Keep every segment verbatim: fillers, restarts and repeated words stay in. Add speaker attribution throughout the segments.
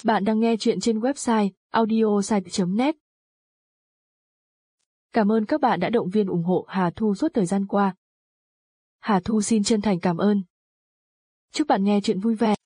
Speaker 1: Bạn đang nghe chuyện trên website audiosite chấm net. Cảm ơn các bạn đã động viên ủng hộ Hà Thu suốt thời gian qua. Hà Thu xin chân thành cảm ơn. Chúc bạn nghe chuyện vui vẻ.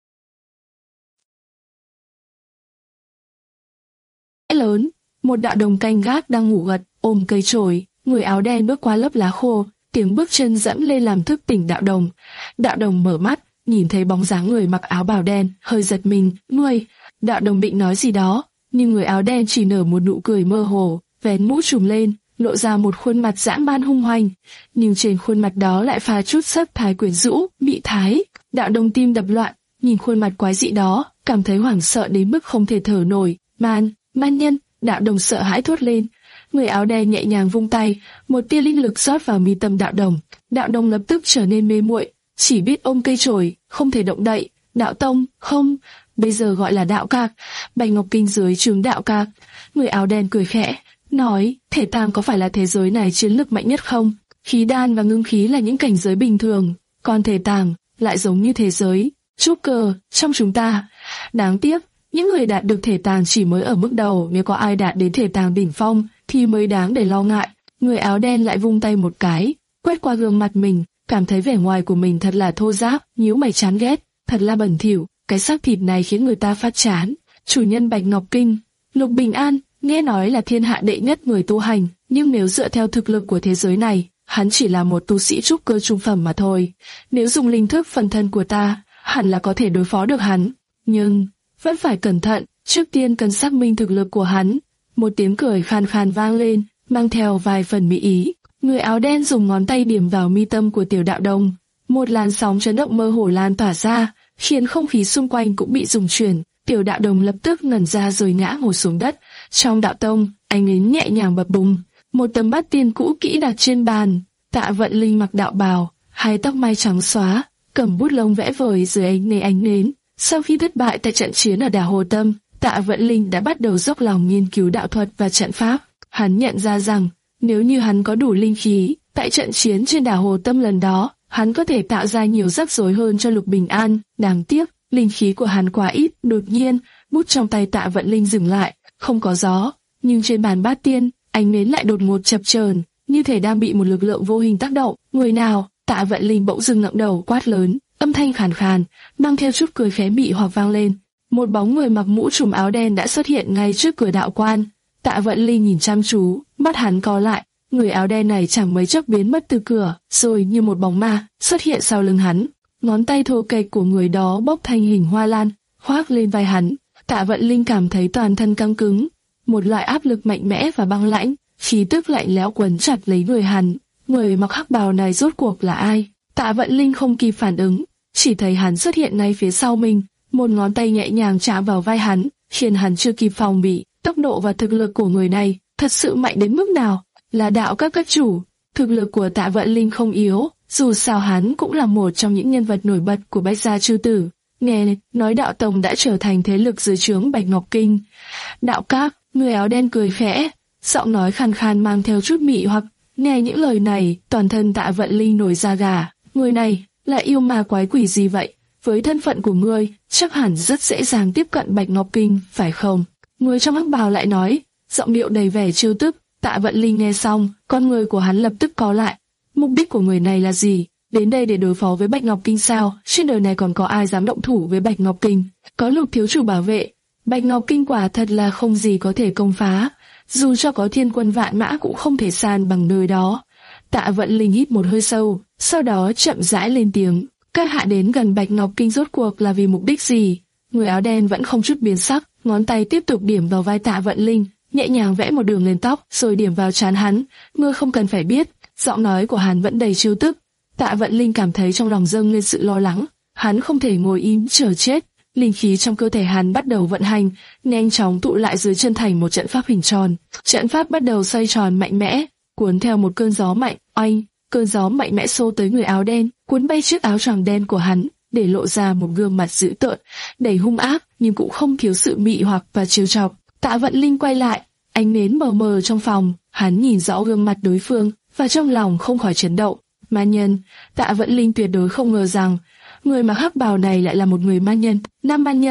Speaker 2: Lớn, một đạo đồng canh gác đang ngủ gật, ôm cây chổi, người áo đen bước qua lớp lá khô, tiếng bước chân dẫm lên làm thức tỉnh đạo đồng. Đạo đồng mở mắt, nhìn thấy bóng dáng người mặc áo bào đen, hơi giật mình, "Ngươi." Đạo đồng định nói gì đó, nhưng người áo đen chỉ nở một nụ cười mơ hồ, vén mũ trùm lên, lộ ra một khuôn mặt dã man hung hoành, nhưng trên khuôn mặt đó lại pha chút sắc thái quyến rũ, mị thái. Đạo đồng tim đập loạn, nhìn khuôn mặt quái dị đó, cảm thấy hoảng sợ đến mức không thể thở nổi. "Man, man nhân!" Đạo đồng sợ hãi thốt lên. Người áo đen nhẹ nhàng vung tay, một tia linh lực rót vào mi tâm đạo đồng. Đạo đồng lập tức trở nên mê muội, chỉ biết ôm cây chổi, không thể động đậy. "Đạo tông, không, bây giờ gọi là đạo cạc, Bạch Ngọc Kinh dưới trướng đạo cạc." Người áo đen cười khẽ, nói, "Thể tàng có phải là thế giới này chiến lực mạnh nhất không? Khí đan và ngưng khí là những cảnh giới bình thường, còn thể tàng lại giống như thế giới trúc cơ trong chúng ta. Đáng tiếc, những người đạt được thể tàng chỉ mới ở mức đầu, nếu có ai đạt đến thể tàng đỉnh phong thì mới đáng để lo ngại." Người áo đen lại vung tay một cái, quét qua gương mặt mình, cảm thấy vẻ ngoài của mình thật là thô ráp, nhíu mày chán ghét, thật là bẩn thỉu, cái xác thịt này khiến người ta phát chán. "Chủ nhân Bạch Ngọc Kinh, Lục Bình An, nghe nói là thiên hạ đệ nhất người tu hành, nhưng nếu dựa theo thực lực của thế giới này, hắn chỉ là một tu sĩ trúc cơ trung phẩm mà thôi. Nếu dùng linh thức phần thân của ta, hẳn là có thể đối phó được hắn. Nhưng vẫn phải cẩn thận, trước tiên cần xác minh thực lực của hắn." Một tiếng cười khan khan vang lên, mang theo vài phần mỹ ý. Người áo đen dùng ngón tay điểm vào mi tâm của tiểu đạo đồng. Một làn sóng chấn động mơ hồ lan tỏa ra, khiến không khí xung quanh cũng bị rung chuyển. Tiểu đạo đồng lập tức ngẩn ra rồi ngã ngồi xuống đất. Trong đạo tông, ánh nến nhẹ nhàng bập bùng. Một tấm bát tiên cũ kỹ đặt trên bàn. Tạ Vận Linh mặc đạo bào, hai tóc mai trắng xóa, cầm bút lông vẽ vời dưới ánh nến ánh nến. Sau khi thất bại tại trận chiến ở đảo Hồ Tâm, Tạ Vận Linh đã bắt đầu dốc lòng nghiên cứu đạo thuật và trận pháp. Hắn nhận ra rằng, nếu như hắn có đủ linh khí, tại trận chiến trên đảo Hồ Tâm lần đó, hắn có thể tạo ra nhiều rắc rối hơn cho Lục Bình An. Đáng tiếc, linh khí của hắn quá ít. Đột nhiên, bút trong tay Tạ Vận Linh dừng lại, không có gió, nhưng trên bàn bát tiên, ánh nến lại đột ngột chập chờn, như thể đang bị một lực lượng vô hình tác động. "Người nào?" Tạ Vận Linh bỗng dưng ngẩng đầu quát lớn, âm thanh khàn khàn, mang theo chút cười khẽ mị hoặc vang lên. Một bóng người mặc mũ trùm áo đen đã xuất hiện ngay trước cửa đạo quan. Tạ Vận Linh nhìn chăm chú, mắt hắn co lại. Người áo đen này chẳng mấy chốc biến mất từ cửa, rồi như một bóng ma xuất hiện sau lưng hắn. Ngón tay thô kệch của người đó bốc thành hình hoa lan, khoác lên vai hắn. Tạ Vận Linh cảm thấy toàn thân căng cứng, một loại áp lực mạnh mẽ và băng lãnh, khí tức lạnh lẽo quấn chặt lấy người hắn. Người mặc hắc bào này rốt cuộc là ai? Tạ Vận Linh không kịp phản ứng, chỉ thấy hắn xuất hiện ngay phía sau mình, một ngón tay nhẹ nhàng chạm vào vai hắn, khiến hắn chưa kịp phòng bị. Tốc độ và thực lực của người này thật sự mạnh đến mức nào? Là đạo các các chủ. Thực lực của Tạ Vận Linh không yếu, dù sao hắn cũng là một trong những nhân vật nổi bật của Bách Gia Chư Tử. Nghe nói đạo tông đã trở thành thế lực dưới trướng Bạch Ngọc Kinh. "Đạo các." Người áo đen cười khẽ, giọng nói khàn khàn mang theo chút mị hoặc. Nghe những lời này, toàn thân Tạ Vận Linh nổi da gà. Người này là yêu ma quái quỷ gì vậy? Với thân phận của ngươi, chắc hẳn rất dễ dàng tiếp cận Bạch Ngọc Kinh, phải không? Người trong hắc bào lại nói, giọng điệu đầy vẻ trêu tức. Tạ Vận Linh nghe xong, con người của hắn lập tức co lại. Mục đích của người này là gì? Đến đây để đối phó với Bạch Ngọc Kinh sao? Trên đời này còn có ai dám động thủ với Bạch Ngọc Kinh? Có Lục thiếu chủ bảo vệ, Bạch Ngọc Kinh quả thật là không gì có thể công phá. Dù cho có thiên quân vạn mã cũng không thể san bằng nơi đó. Tạ Vận Linh hít một hơi sâu, sau đó chậm rãi lên tiếng. "Các hạ đến gần Bạch Ngọc Kinh rốt cuộc là vì mục đích gì?" Người áo đen vẫn không chút biến sắc, ngón tay tiếp tục điểm vào vai Tạ Vận Linh, nhẹ nhàng vẽ một đường lên tóc, rồi điểm vào trán hắn. "Ngươi không cần phải biết." Giọng nói của hắn vẫn đầy trêu tức. Tạ Vận Linh cảm thấy trong lòng dâng lên sự lo lắng. Hắn không thể ngồi im chờ chết. Linh khí trong cơ thể hắn bắt đầu vận hành, nhanh chóng tụ lại dưới chân thành một trận pháp hình tròn. Trận pháp bắt đầu xoay tròn mạnh mẽ, cuốn theo một cơn gió mạnh. Oanh! Cơn gió mạnh mẽ xô tới người áo đen, cuốn bay chiếc áo choàng đen của hắn, để lộ ra một gương mặt dữ tợn, đầy hung ác, nhưng cũng không thiếu sự mị hoặc và trêu chọc. Tạ Vận Linh quay lại, ánh nến mờ mờ trong phòng, hắn nhìn rõ gương mặt đối phương, và trong lòng không khỏi chấn động. Ma nhân. Tạ Vận Linh tuyệt đối không ngờ rằng người mặc hắc bào này lại là một người ma nhân. Nam ma nhân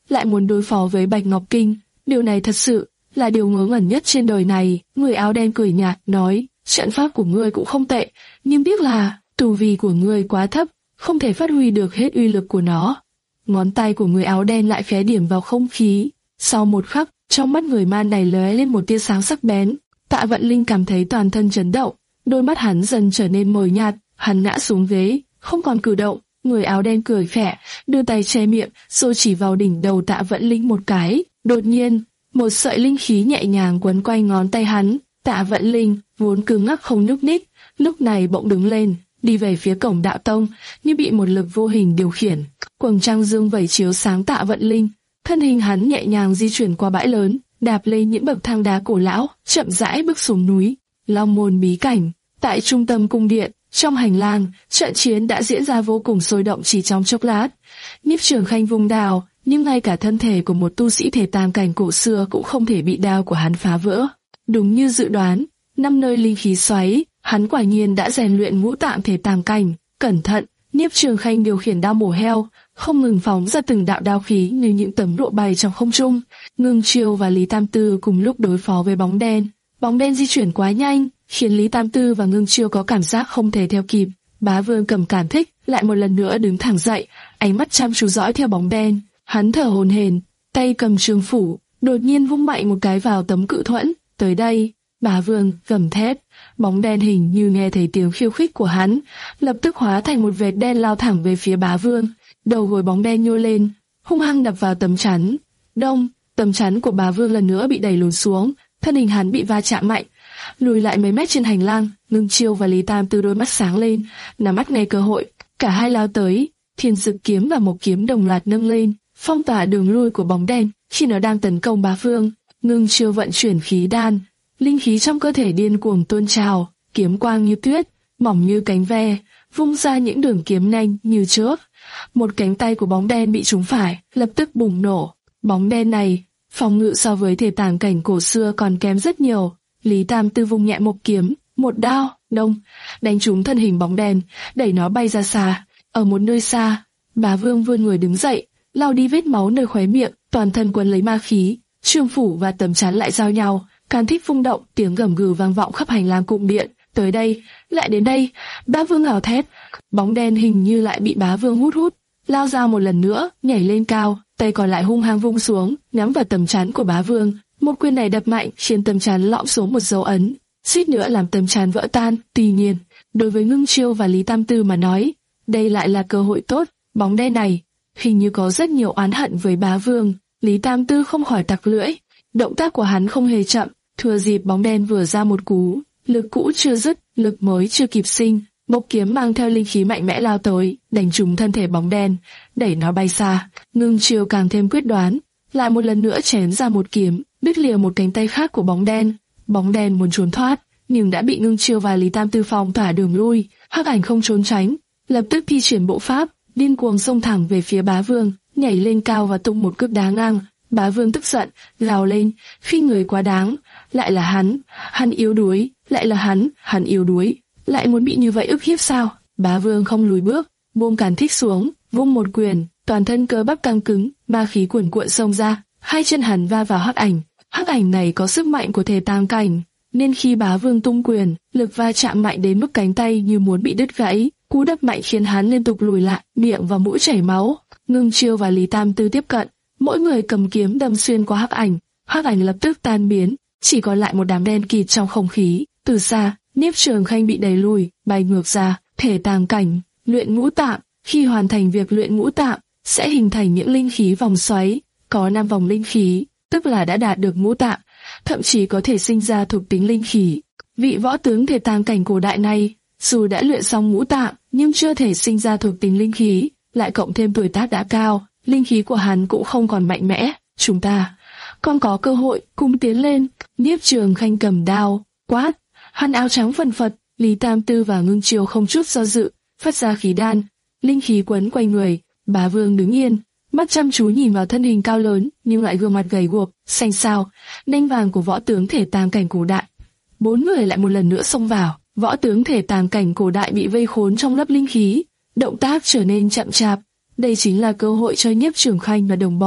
Speaker 2: lại muốn đối phó với Bạch Ngọc Kinh. Điều này thật sự là điều ngớ ngẩn nhất trên đời này. Người áo đen cười nhạt nói, trận pháp của ngươi cũng không tệ, nhưng tiếc là tu vi của ngươi quá thấp, không thể phát huy được hết uy lực của nó. Ngón tay của người áo đen lại khẽ điểm vào không khí. Sau một khắc, trong mắt người man này lóe lên một tia sáng sắc bén. Tạ Vận Linh cảm thấy toàn thân chấn động, đôi mắt hắn dần trở nên mờ nhạt, hắn ngã xuống ghế, không còn cử động. Người áo đen cười khẽ, đưa tay che miệng, rồi chỉ vào đỉnh đầu Tạ Vận Linh một cái. Đột nhiên, một sợi linh khí nhẹ nhàng quấn quanh ngón tay hắn. Tạ Vận Linh vốn cứng ngắc không nhúc nhích, lúc này bỗng đứng lên, đi về phía cổng đạo tông, như bị một lực vô hình điều khiển. Quầng trăng dương vẩy chiếu sáng Tạ Vận Linh, thân hình hắn nhẹ nhàng di chuyển qua bãi lớn, đạp lên những bậc thang đá cổ lão, chậm rãi bước xuống núi. Long môn bí cảnh, tại trung tâm cung điện, trong hành lang, trận chiến đã diễn ra vô cùng sôi động chỉ trong chốc lát. Nhiếp Trường Khanh vung đao, nhưng ngay cả thân thể của một tu sĩ thể tam cảnh cổ xưa cũng không thể bị đao của hắn phá vỡ. Đúng như dự đoán, năm nơi linh khí xoáy, hắn quả nhiên đã rèn luyện ngũ tạng thể tam cảnh. Cẩn thận, Nhiếp Trường Khanh điều khiển đao mổ heo, không ngừng phóng ra từng đạo đao khí như những tấm lụa bay trong không trung. Ngưng Chiêu và Lý Tam Tư cùng lúc đối phó với bóng đen. Bóng đen di chuyển quá nhanh, khiến Lý Tam Tư và Ngưng Chiêu có cảm giác không thể theo kịp. Bá Vương cầm cảm thích, lại một lần nữa đứng thẳng dậy, ánh mắt chăm chú dõi theo bóng đen. Hắn thở hổn hển, tay cầm trường phủ, đột nhiên vung mạnh một cái vào tấm cự thuẫn. Tới đây, Bá Vương gầm thét. Bóng đen hình như nghe thấy tiếng khiêu khích của hắn, lập tức hóa thành một vệt đen lao thẳng về phía Bá Vương. Đầu gối bóng đen nhô lên, hung hăng đập vào tấm chắn. Đông, tấm chắn của Bá Vương lần nữa bị đẩy lùi xuống, thân hình hắn bị va chạm mạnh, lùi lại mấy mét trên hành lang. Ngưng Chiêu và Lý Tam Tư đôi mắt sáng lên, nắm bắt ngay cơ hội, cả hai lao tới. Thiên Dực kiếm và Mộc kiếm đồng loạt nâng lên, phong tỏa đường lui của bóng đen khi nó đang tấn công Bá Vương. Ngưng Chiêu vận chuyển khí đan, linh khí trong cơ thể điên cuồng tuôn trào, kiếm quang như tuyết, mỏng như cánh ve, vung ra những đường kiếm nhanh như chớp. Một cánh tay của bóng đen bị trúng phải, lập tức bùng nổ. Bóng đen này, phòng ngự so với thể tàng cảnh cổ xưa còn kém rất nhiều. Lý Tam Tư vung nhẹ một kiếm, một đao, đông, đánh trúng thân hình bóng đen, đẩy nó bay ra xa. Ở một nơi xa, Bá Vương vươn người đứng dậy, lau đi vết máu nơi khóe miệng, toàn thân quấn lấy ma khí. Trương phủ và tấm chắn lại giao nhau, can thích vung động, tiếng gầm gừ vang vọng khắp hành lang cung điện. Tới đây, lại đến đây, Bá Vương gào thét. Bóng đen hình như lại bị Bá Vương hút hút, lao ra một lần nữa, nhảy lên cao, tay còn lại hung hăng vung xuống, nhắm vào tấm chắn của Bá Vương. Một quyền này đập mạnh, khiến tấm chắn lõm xuống một dấu ấn, suýt nữa làm tấm chắn vỡ tan. Tuy nhiên, đối với Ngưng Chiêu và Lý Tam Tư mà nói, đây lại là cơ hội tốt. Bóng đen này hình như có rất nhiều oán hận với Bá Vương. Lý Tam Tư không khỏi tặc lưỡi, động tác của hắn không hề chậm, thừa dịp bóng đen vừa ra một cú, lực cũ chưa dứt, lực mới chưa kịp sinh, Mộc kiếm mang theo linh khí mạnh mẽ lao tới, đánh trúng thân thể bóng đen, đẩy nó bay xa. Ngưng Chiêu càng thêm quyết đoán, lại một lần nữa chém ra một kiếm, đứt lìa một cánh tay khác của bóng đen. Bóng đen muốn trốn thoát, nhưng đã bị Ngưng Chiêu và Lý Tam Tư phong tỏa đường lui. Hắc Ảnh không trốn tránh, lập tức thi triển bộ pháp, điên cuồng xông thẳng về phía Bá Vương, nhảy lên cao và tung một cước đá ngang. Bá Vương tức giận, gào lên, phi người quá đáng, lại là hắn, hắn yếu đuối, lại là hắn, hắn yếu đuối, lại muốn bị như vậy ức hiếp sao? Bá Vương không lùi bước, buông càn thích xuống, vung một quyền, toàn thân cơ bắp căng cứng, ma khí cuồn cuộn xông ra, hai chân hắn va vào Hắc Ảnh. Hắc Ảnh này có sức mạnh của thể tam cảnh, nên khi Bá Vương tung quyền, lực va chạm mạnh đến mức cánh tay như muốn bị đứt gãy, cú đập mạnh khiến hắn liên tục lùi lại, miệng và mũi chảy máu. Ngưng Chiêu và Lý Tam Tư tiếp cận, mỗi người cầm kiếm đâm xuyên qua Hắc Ảnh. Hắc Ảnh lập tức tan biến, chỉ còn lại một đám đen kịt trong không khí. Từ xa, Nhiếp Trường Khanh bị đẩy lùi, bay ngược ra. Thể tàng cảnh, luyện ngũ tạng. Khi hoàn thành việc luyện ngũ tạng, sẽ hình thành những linh khí vòng xoáy. Có năm vòng linh khí, tức là đã đạt được ngũ tạng, thậm chí có thể sinh ra thuộc tính linh khí. Vị võ tướng thể tàng cảnh cổ đại này, dù đã luyện xong ngũ tạng, nhưng chưa thể sinh ra thuộc tính linh khí, lại cộng thêm tuổi tác đã cao, linh khí của hắn cũng không còn mạnh mẽ. Chúng ta còn có cơ hội, cùng tiến lên. Nhiếp Trường Khanh cầm đao, quát, hắn áo trắng phần phật. Lý Tam Tư và Ngưng Chiêu không chút do dự, phát ra khí đan, linh khí quấn quanh người. Bá Vương đứng yên, mắt chăm chú nhìn vào thân hình cao lớn nhưng lại gương mặt gầy guộc, xanh xao, nanh vàng của võ tướng thể tàng cảnh cổ đại. Bốn người lại một lần nữa xông vào. Võ tướng thể tàng cảnh cổ đại bị vây khốn trong lớp linh khí, động tác trở nên chậm chạp. Đây chính là cơ hội cho Nhiếp Trường Khanh và đồng bọn.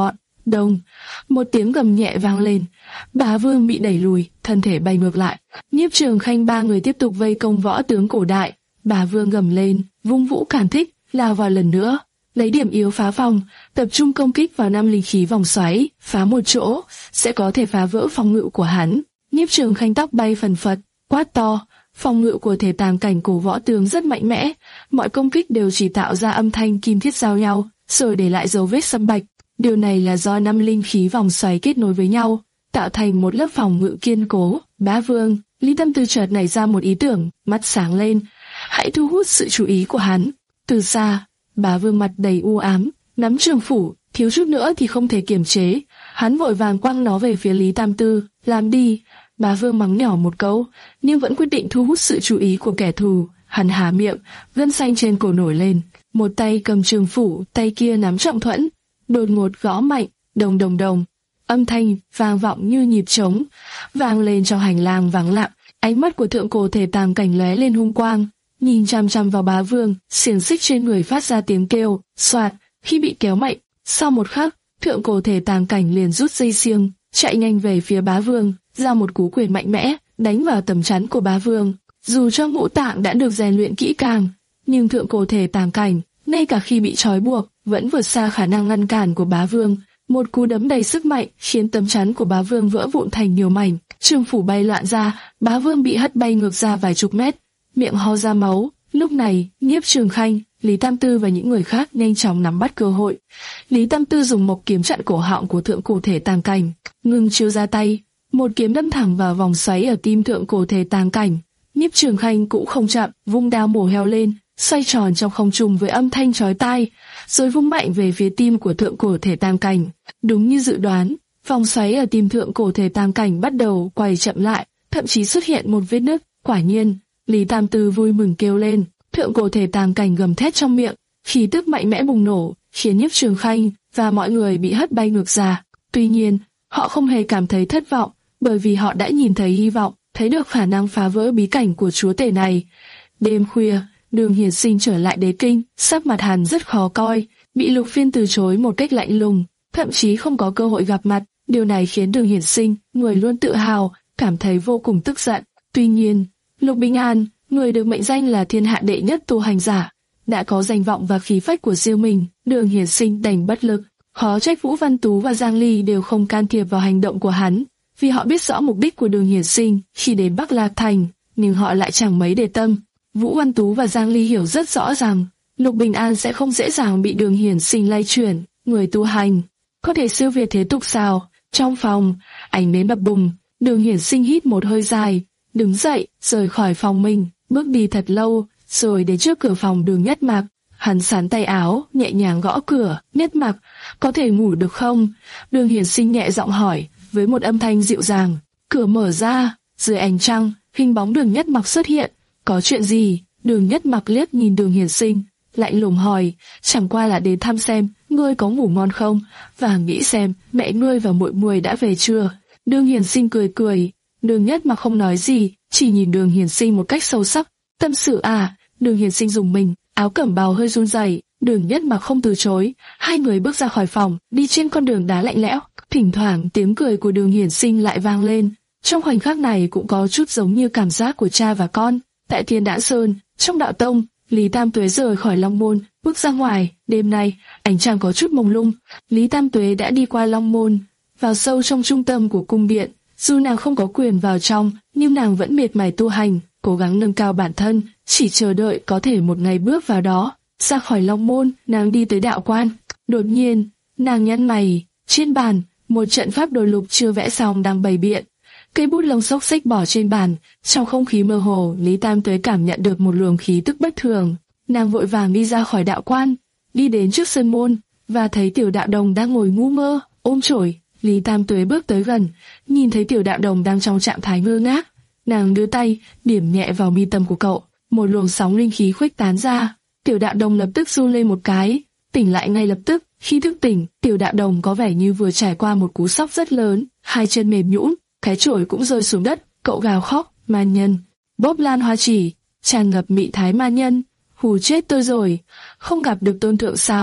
Speaker 2: Đông, một tiếng gầm nhẹ vang lên, Bá Vương bị đẩy lùi, thân thể bay ngược lại. Nhiếp Trường Khanh ba người tiếp tục vây công võ tướng cổ đại. Bá Vương gầm lên, vung vũ cản thích, lao vào lần nữa, lấy điểm yếu phá phòng, tập trung công kích vào năm linh khí vòng xoáy, phá một chỗ sẽ có thể phá vỡ phòng ngự của hắn. Nhiếp Trường Khanh tóc bay phần phật, quát to, phòng ngự của thể tàng cảnh cổ võ tướng rất mạnh mẽ, mọi công kích đều chỉ tạo ra âm thanh kim thiết giao nhau, rồi để lại dấu vết sâm bạch. Điều này là do năm linh khí vòng xoáy kết nối với nhau, tạo thành một lớp phòng ngự kiên cố. Bá Vương, Lý Tâm Tư chợt nảy ra một ý tưởng, mắt sáng lên, hãy thu hút sự chú ý của hắn. Từ xa, Bá Vương mặt đầy u ám, nắm trường phủ, thiếu chút nữa thì không thể kiềm chế. Hắn vội vàng quăng nó về phía Lý Tam Tư, làm đi. Bá Vương mắng nhỏ một câu, nhưng vẫn quyết định thu hút sự chú ý của kẻ thù. Hắn há miệng, gân xanh trên cổ nổi lên, một tay cầm trường phủ, tay kia nắm trọng thuẫn, đột ngột gõ mạnh, đồng đồng đồng. Âm thanh vang vọng như nhịp trống, vang lên trong hành lang vắng lặng. Ánh mắt của thượng cổ thể tàng cảnh lóe lên hung quang, nhìn chăm chăm vào Bá Vương, xiềng xích trên người phát ra tiếng kêu, xoạt, khi bị kéo mạnh. Sau một khắc, thượng cổ thể tàng cảnh liền rút dây xiềng, chạy nhanh về phía Bá Vương, ra một cú quyền mạnh mẽ, đánh vào tấm chắn của Bá Vương. Dù cho ngũ tạng đã được rèn luyện kỹ càng, nhưng thượng cổ thể tàng cảnh, ngay cả khi bị trói buộc, vẫn vượt xa khả năng ngăn cản của Bá Vương. Một cú đấm đầy sức mạnh khiến tấm chắn của Bá Vương vỡ vụn thành nhiều mảnh, trường phủ bay loạn ra, Bá Vương bị hất bay ngược ra vài chục mét, miệng ho ra máu. Lúc này, Nhiếp Trường Khanh, Lý Tam Tư và những người khác nhanh chóng nắm bắt cơ hội. Lý Tam Tư dùng mộc kiếm chặn cổ họng của thượng cổ thể tàng cảnh, ngừng chiếu ra tay, một kiếm đâm thẳng vào vòng xoáy ở tim thượng cổ thể tàng cảnh. Nhiếp Trường Khanh cũng không chậm, vung đao mổ heo lên, xoay tròn trong không trung với âm thanh chói tai, rồi vung mạnh về phía tim của thượng cổ thể tàng cảnh. Đúng như dự đoán, vòng xoáy ở tim thượng cổ thể tàng cảnh bắt đầu quay chậm lại, thậm chí xuất hiện một vết nứt. Quả nhiên, Lý Tam Tư vui mừng kêu lên, thượng cổ thể tàng cảnh gầm thét trong miệng, khí tức mạnh mẽ bùng nổ, khiến Nhiếp Trường Khanh và mọi người bị hất bay ngược ra. Tuy nhiên, họ không hề cảm thấy thất vọng, bởi vì họ đã nhìn thấy hy vọng, thấy được khả năng phá vỡ bí cảnh của chúa tể này. Đêm khuya, Đường Hiển Sinh trở lại đế kinh, sắc mặt hắn rất khó coi, bị Lục Phiên từ chối một cách lạnh lùng, thậm chí không có cơ hội gặp mặt. Điều này khiến Đường Hiển Sinh, người luôn tự hào, cảm thấy vô cùng tức giận. Tuy nhiên, Lục Bình An, người được mệnh danh là thiên hạ đệ nhất tu hành giả, đã có danh vọng và khí phách của riêng mình. Đường Hiển Sinh đành bất lực, khó trách Vũ Văn Tú và Giang Ly đều không can thiệp vào hành động của hắn, vì họ biết rõ mục đích của Đường Hiển Sinh khi đến Bắc Lạc Thành, nhưng họ lại chẳng mấy để tâm. Vũ Văn Tú và Giang Ly hiểu rất rõ rằng Lục Bình An sẽ không dễ dàng bị Đường Hiển Sinh lay chuyển. Người tu hành có thể siêu việt thế tục sao? Trong phòng, ánh nến bập bùng, Đường Hiển Sinh hít một hơi dài, đứng dậy, rời khỏi phòng mình, bước đi thật lâu, rồi đến trước cửa phòng Đường Nhất Mặc. Hắn sắn tay áo, nhẹ nhàng gõ cửa. Nhất Mặc, có thể ngủ được không? Đường Hiển Sinh nhẹ giọng hỏi, với một âm thanh dịu dàng. Cửa mở ra, dưới ánh trăng, hình bóng Đường Nhất Mặc xuất hiện. Có chuyện gì? Đường Nhất Mặc liếc nhìn Đường Hiển Sinh, lạnh lùng hỏi, chẳng qua là đến thăm xem ngươi có ngủ ngon không, và nghĩ xem mẹ ngươi và muội muội đã về chưa. Đường Hiển Sinh cười cười. Đường Nhất Mặc không nói gì, chỉ nhìn Đường Hiển Sinh một cách sâu sắc. Tâm sự à? Đường Hiển Sinh dùng mình, áo cẩm bào hơi run rẩy. Đường Nhất Mặc không từ chối. Hai người bước ra khỏi phòng, đi trên con đường đá lạnh lẽo. Thỉnh thoảng tiếng cười của Đường Hiển Sinh lại vang lên. Trong khoảnh khắc này cũng có chút giống như cảm giác của cha và con. Tại Thiên Đãn Sơn, trong đạo tông, Lý Tam Tuế rời khỏi Long Môn, bước ra ngoài. Đêm nay, ánh trăng có chút mông lung. Lý Tam Tuế đã đi qua Long Môn, vào sâu trong trung tâm của cung điện. Dù nàng không có quyền vào trong, nhưng nàng vẫn miệt mài tu hành, cố gắng nâng cao bản thân, chỉ chờ đợi có thể một ngày bước vào đó. Ra khỏi Long Môn, nàng đi tới đạo quan. Đột nhiên, nàng nhăn mày. Trên bàn, một trận pháp đồ lục chưa vẽ xong đang bày biện. Cây bút lông xốc xếch bỏ trên bàn. Trong không khí mơ hồ, Lý Tam Tuế cảm nhận được một luồng khí tức bất thường. Nàng vội vàng đi ra khỏi đạo quan, đi đến trước sân môn, và thấy Tiểu Đạo Đồng đang ngồi ngu ngơ, ôm chổi. Lý Tam Tuế bước tới gần, nhìn thấy Tiểu Đạo Đồng đang trong trạng thái ngơ ngác. Nàng đưa tay, điểm nhẹ vào mi tâm của cậu, một luồng sóng linh khí khuếch tán ra. Tiểu Đạo Đồng lập tức run lên một cái, tỉnh lại ngay lập tức. Khi thức tỉnh, Tiểu Đạo Đồng có vẻ như vừa trải qua một cú sốc rất lớn, hai chân mềm nhũn, cái chổi cũng rơi xuống đất. Cậu gào khóc, ma nhân, bóp lan hoa chỉ, tràn ngập mị thái ma nhân, hù chết tôi rồi, không gặp được tôn thượng sao?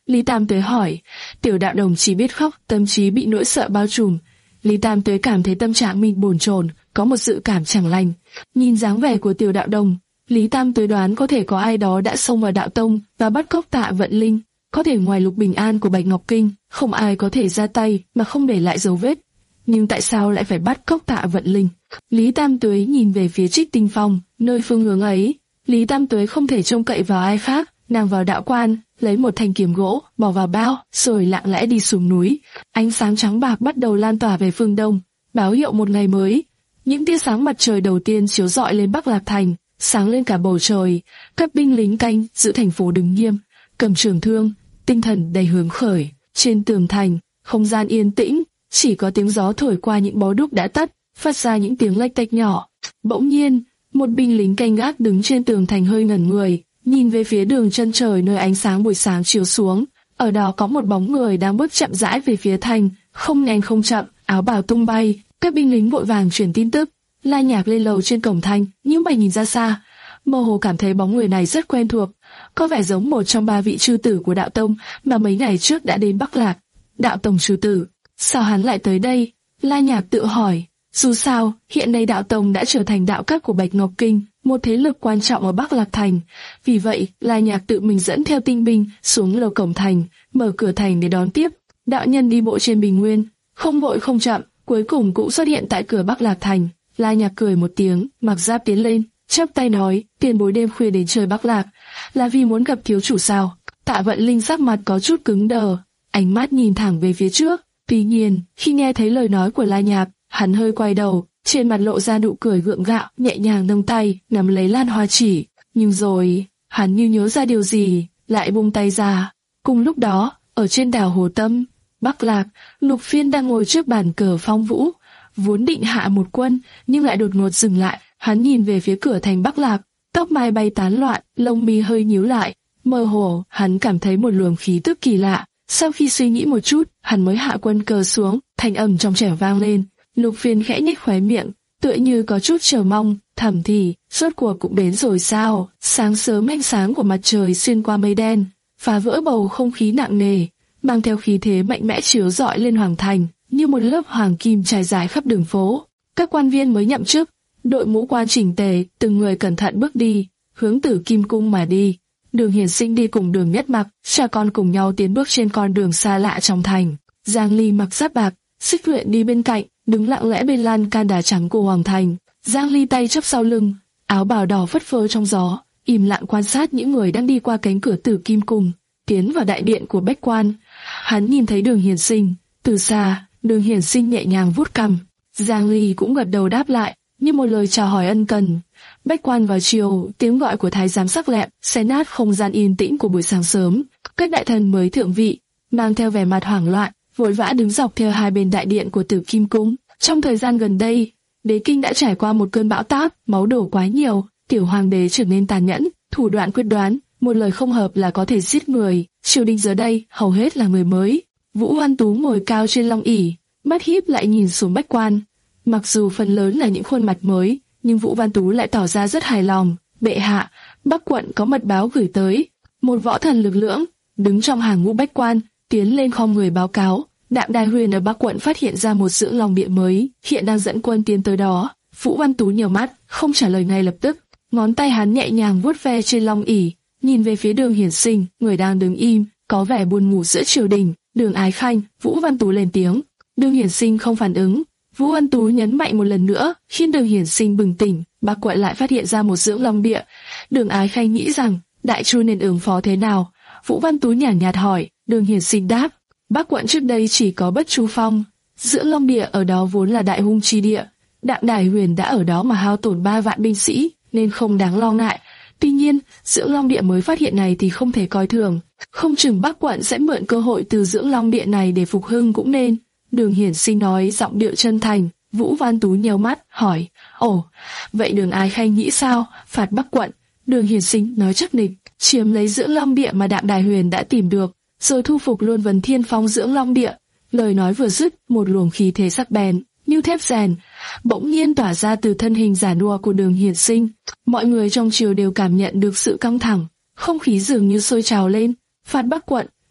Speaker 2: Lý Tam Tuế hỏi. Tiểu đạo đồng chỉ biết khóc, tâm trí bị nỗi sợ bao trùm. Lý Tam Tuế cảm thấy tâm trạng mình bồn chồn, có một dự cảm chẳng lành. Nhìn dáng vẻ của tiểu đạo đồng, Lý Tam Tuế đoán có thể có ai đó đã xông vào đạo tông và bắt cóc Tạ Vận Linh. Có thể ngoài Lục Bình An của Bạch Ngọc Kinh, không ai có thể ra tay mà không để lại dấu vết. Nhưng tại sao lại phải bắt cóc Tạ Vận Linh? Lý Tam Tuế nhìn về phía Trích Tinh Phong, nơi phương hướng ấy. Lý Tam Tuế không thể trông cậy vào ai khác, nàng vào đạo quan, lấy một thanh kiếm gỗ, bỏ vào bao, rồi lặng lẽ đi xuống núi. Ánh sáng trắng bạc bắt đầu lan tỏa về phương đông, báo hiệu một ngày mới. Những tia sáng mặt trời đầu tiên chiếu rọi lên Bắc Lạc Thành, sáng lên cả bầu trời. Các binh lính canh giữ thành phố đứng nghiêm, cầm trường thương, tinh thần đầy hứng khởi. Trên tường thành, không gian yên tĩnh, chỉ có tiếng gió thổi qua những bó đuốc đã tắt, phát ra những tiếng lách tách nhỏ. Bỗng nhiên, một binh lính canh gác đứng trên tường thành hơi ngẩn người, nhìn về phía đường chân trời nơi ánh sáng buổi sáng chiếu xuống. Ở đó có một bóng người đang bước chậm rãi về phía thành, không nhanh không chậm, áo bào tung bay. Các binh lính vội vàng truyền tin tức. La Nhạc lên lầu trên cổng thành, nhưng mày nhìn ra xa, mơ hồ cảm thấy bóng người này rất quen thuộc, có vẻ giống một trong ba vị chư tử của đạo tông mà mấy ngày trước đã đến Bắc Lạc. Đạo tông chư tử, sao hắn lại tới đây? La Nhạc tự hỏi. Dù sao, hiện nay đạo tông đã trở thành đạo các của Bạch Ngọc Kinh, một thế lực quan trọng ở Bắc Lạc Thành. Vì vậy, La Nhạc tự mình dẫn theo tinh binh xuống lầu cổng thành, mở cửa thành để đón tiếp. Đạo nhân đi bộ trên bình nguyên, không vội không chậm, cuối cùng cũng xuất hiện tại cửa Bắc Lạc Thành. La Nhạc cười một tiếng, mặc giáp tiến lên, chắp tay nói, tiền bối đêm khuya đến chơi Bắc Lạc, là vì muốn gặp thiếu chủ sao? Tạ Vận Linh sắc mặt có chút cứng đờ, ánh mắt nhìn thẳng về phía trước. Tuy nhiên, khi nghe thấy lời nói của La Nhạc, hắn hơi quay đầu, trên mặt lộ ra nụ cười gượng gạo, nhẹ nhàng nâng tay, nắm lấy lan hoa chỉ. Nhưng rồi, hắn như nhớ ra điều gì, lại buông tay ra. Cùng lúc đó, ở trên đảo Hồ Tâm, Bắc Lạc, Lục Phiên đang ngồi trước bàn cờ phong vũ, vốn định hạ một quân, nhưng lại đột ngột dừng lại. Hắn nhìn về phía cửa thành Bắc Lạc, tóc mai bay tán loạn, lông mi hơi nhíu lại. Mơ hồ, hắn cảm thấy một luồng khí tức kỳ lạ. Sau khi suy nghĩ một chút, hắn mới hạ quân cờ xuống, thanh âm trong trẻo vang lên. Lục Phiên khẽ nhếch khóe miệng, tựa như có chút chờ mong, thầm thì, rốt cuộc cũng đến rồi sao? Sáng sớm ánh sáng của mặt trời xuyên qua mây đen, phá vỡ bầu không khí nặng nề, mang theo khí thế mạnh mẽ chiếu rọi lên hoàng thành, như một lớp hoàng kim trải dài khắp đường phố. Các quan viên mới nhậm chức, đội mũ quan chỉnh tề, từng người cẩn thận bước đi, hướng Tử Kim Cung mà đi. Đường Hiển Sinh đi cùng Đường Nhất Mặc, cha con cùng nhau tiến bước trên con đường xa lạ trong thành. Giang Ly mặc giáp bạc, Xích Luyện đi bên cạnh, đứng lặng lẽ bên lan can đá trắng của hoàng thành. Giang Ly tay chắp sau lưng, áo bào đỏ phất phơ trong gió, im lặng quan sát những người đang đi qua cánh cửa Tử Kim Cung, tiến vào đại điện của Bách Quan. Hắn nhìn thấy Đường Hiển Sinh, từ xa, Đường Hiển Sinh nhẹ nhàng vuốt cằm. Giang Ly cũng gật đầu đáp lại, như một lời chào hỏi ân cần. Bách Quan vào chiều, tiếng gọi của thái giám sắc lẹm xé nát không gian yên tĩnh của buổi sáng sớm. Các đại thần mới thượng vị, mang theo vẻ mặt hoảng loạn, vội vã đứng dọc theo hai bên đại điện của Tử Kim Cung. Trong thời gian gần đây, đế kinh đã trải qua một cơn bão táp, máu đổ quá nhiều, tiểu hoàng đế trở nên tàn nhẫn, thủ đoạn quyết đoán, một lời không hợp là có thể giết người. Triều đình giờ đây hầu hết là người mới. Vũ Văn Tú ngồi cao trên long ỷ, mắt híp lại nhìn xuống Bách Quan. Mặc dù phần lớn là những khuôn mặt mới, nhưng Vũ Văn Tú lại tỏ ra rất hài lòng. Bệ hạ, Bắc quận có mật báo gửi tới. Một võ thần lực lưỡng, đứng trong hàng ngũ Bách Quan, tiến lên khom người báo cáo. Đạm Đài Huyền ở Bắc quận phát hiện ra một dưỡng long địa mới, hiện đang dẫn quân tiến tới đó. Vũ Văn Tú nhiều mắt, không trả lời ngay lập tức. Ngón tay hắn nhẹ nhàng vuốt ve trên long ỷ, nhìn về phía Đường Hiển Sinh, người đang đứng im, có vẻ buồn ngủ giữa triều đình. Đường Ái Khanh, Vũ Văn Tú lên tiếng. Đường Hiển Sinh không phản ứng. Vũ Văn Tú nhấn mạnh một lần nữa, khiến Đường Hiển Sinh bừng tỉnh. Bắc quận lại phát hiện ra một dưỡng long địa. Đường Ái Khanh nghĩ rằng đại chu nên ứng phó thế nào. Vũ Văn Tú nhàn nhạt hỏi. Đường Hiển Sinh đáp, Bắc quận trước đây chỉ có Bất Chu Phong, dưỡng long địa ở đó vốn là đại hung chi địa. Đạm Đài Huyền đã ở đó mà hao tổn ba vạn binh sĩ, nên không đáng lo ngại. Tuy nhiên, dưỡng long địa mới phát hiện này thì không thể coi thường. Không chừng Bắc quận sẽ mượn cơ hội từ dưỡng long địa này để phục hưng cũng nên. Đường Hiển Sinh nói giọng điệu chân thành. Vũ Văn Tú nheo mắt, hỏi, ồ, vậy Đường Ái Khanh nghĩ sao, phạt Bắc quận? Đường Hiển Sinh nói chắc nịch, chiếm lấy dưỡng long địa mà Đạm Đài Huyền đã tìm được, rồi thu phục luôn Vân Thiên Phong dưỡng long địa. Lời nói vừa dứt, một luồng khí thế sắc bén như thép rèn bỗng nhiên tỏa ra từ thân hình giả nua của Đường Hiển Sinh. Mọi người trong triều đều cảm nhận được sự căng thẳng, không khí dường như sôi trào lên. Phạt Bắc quận,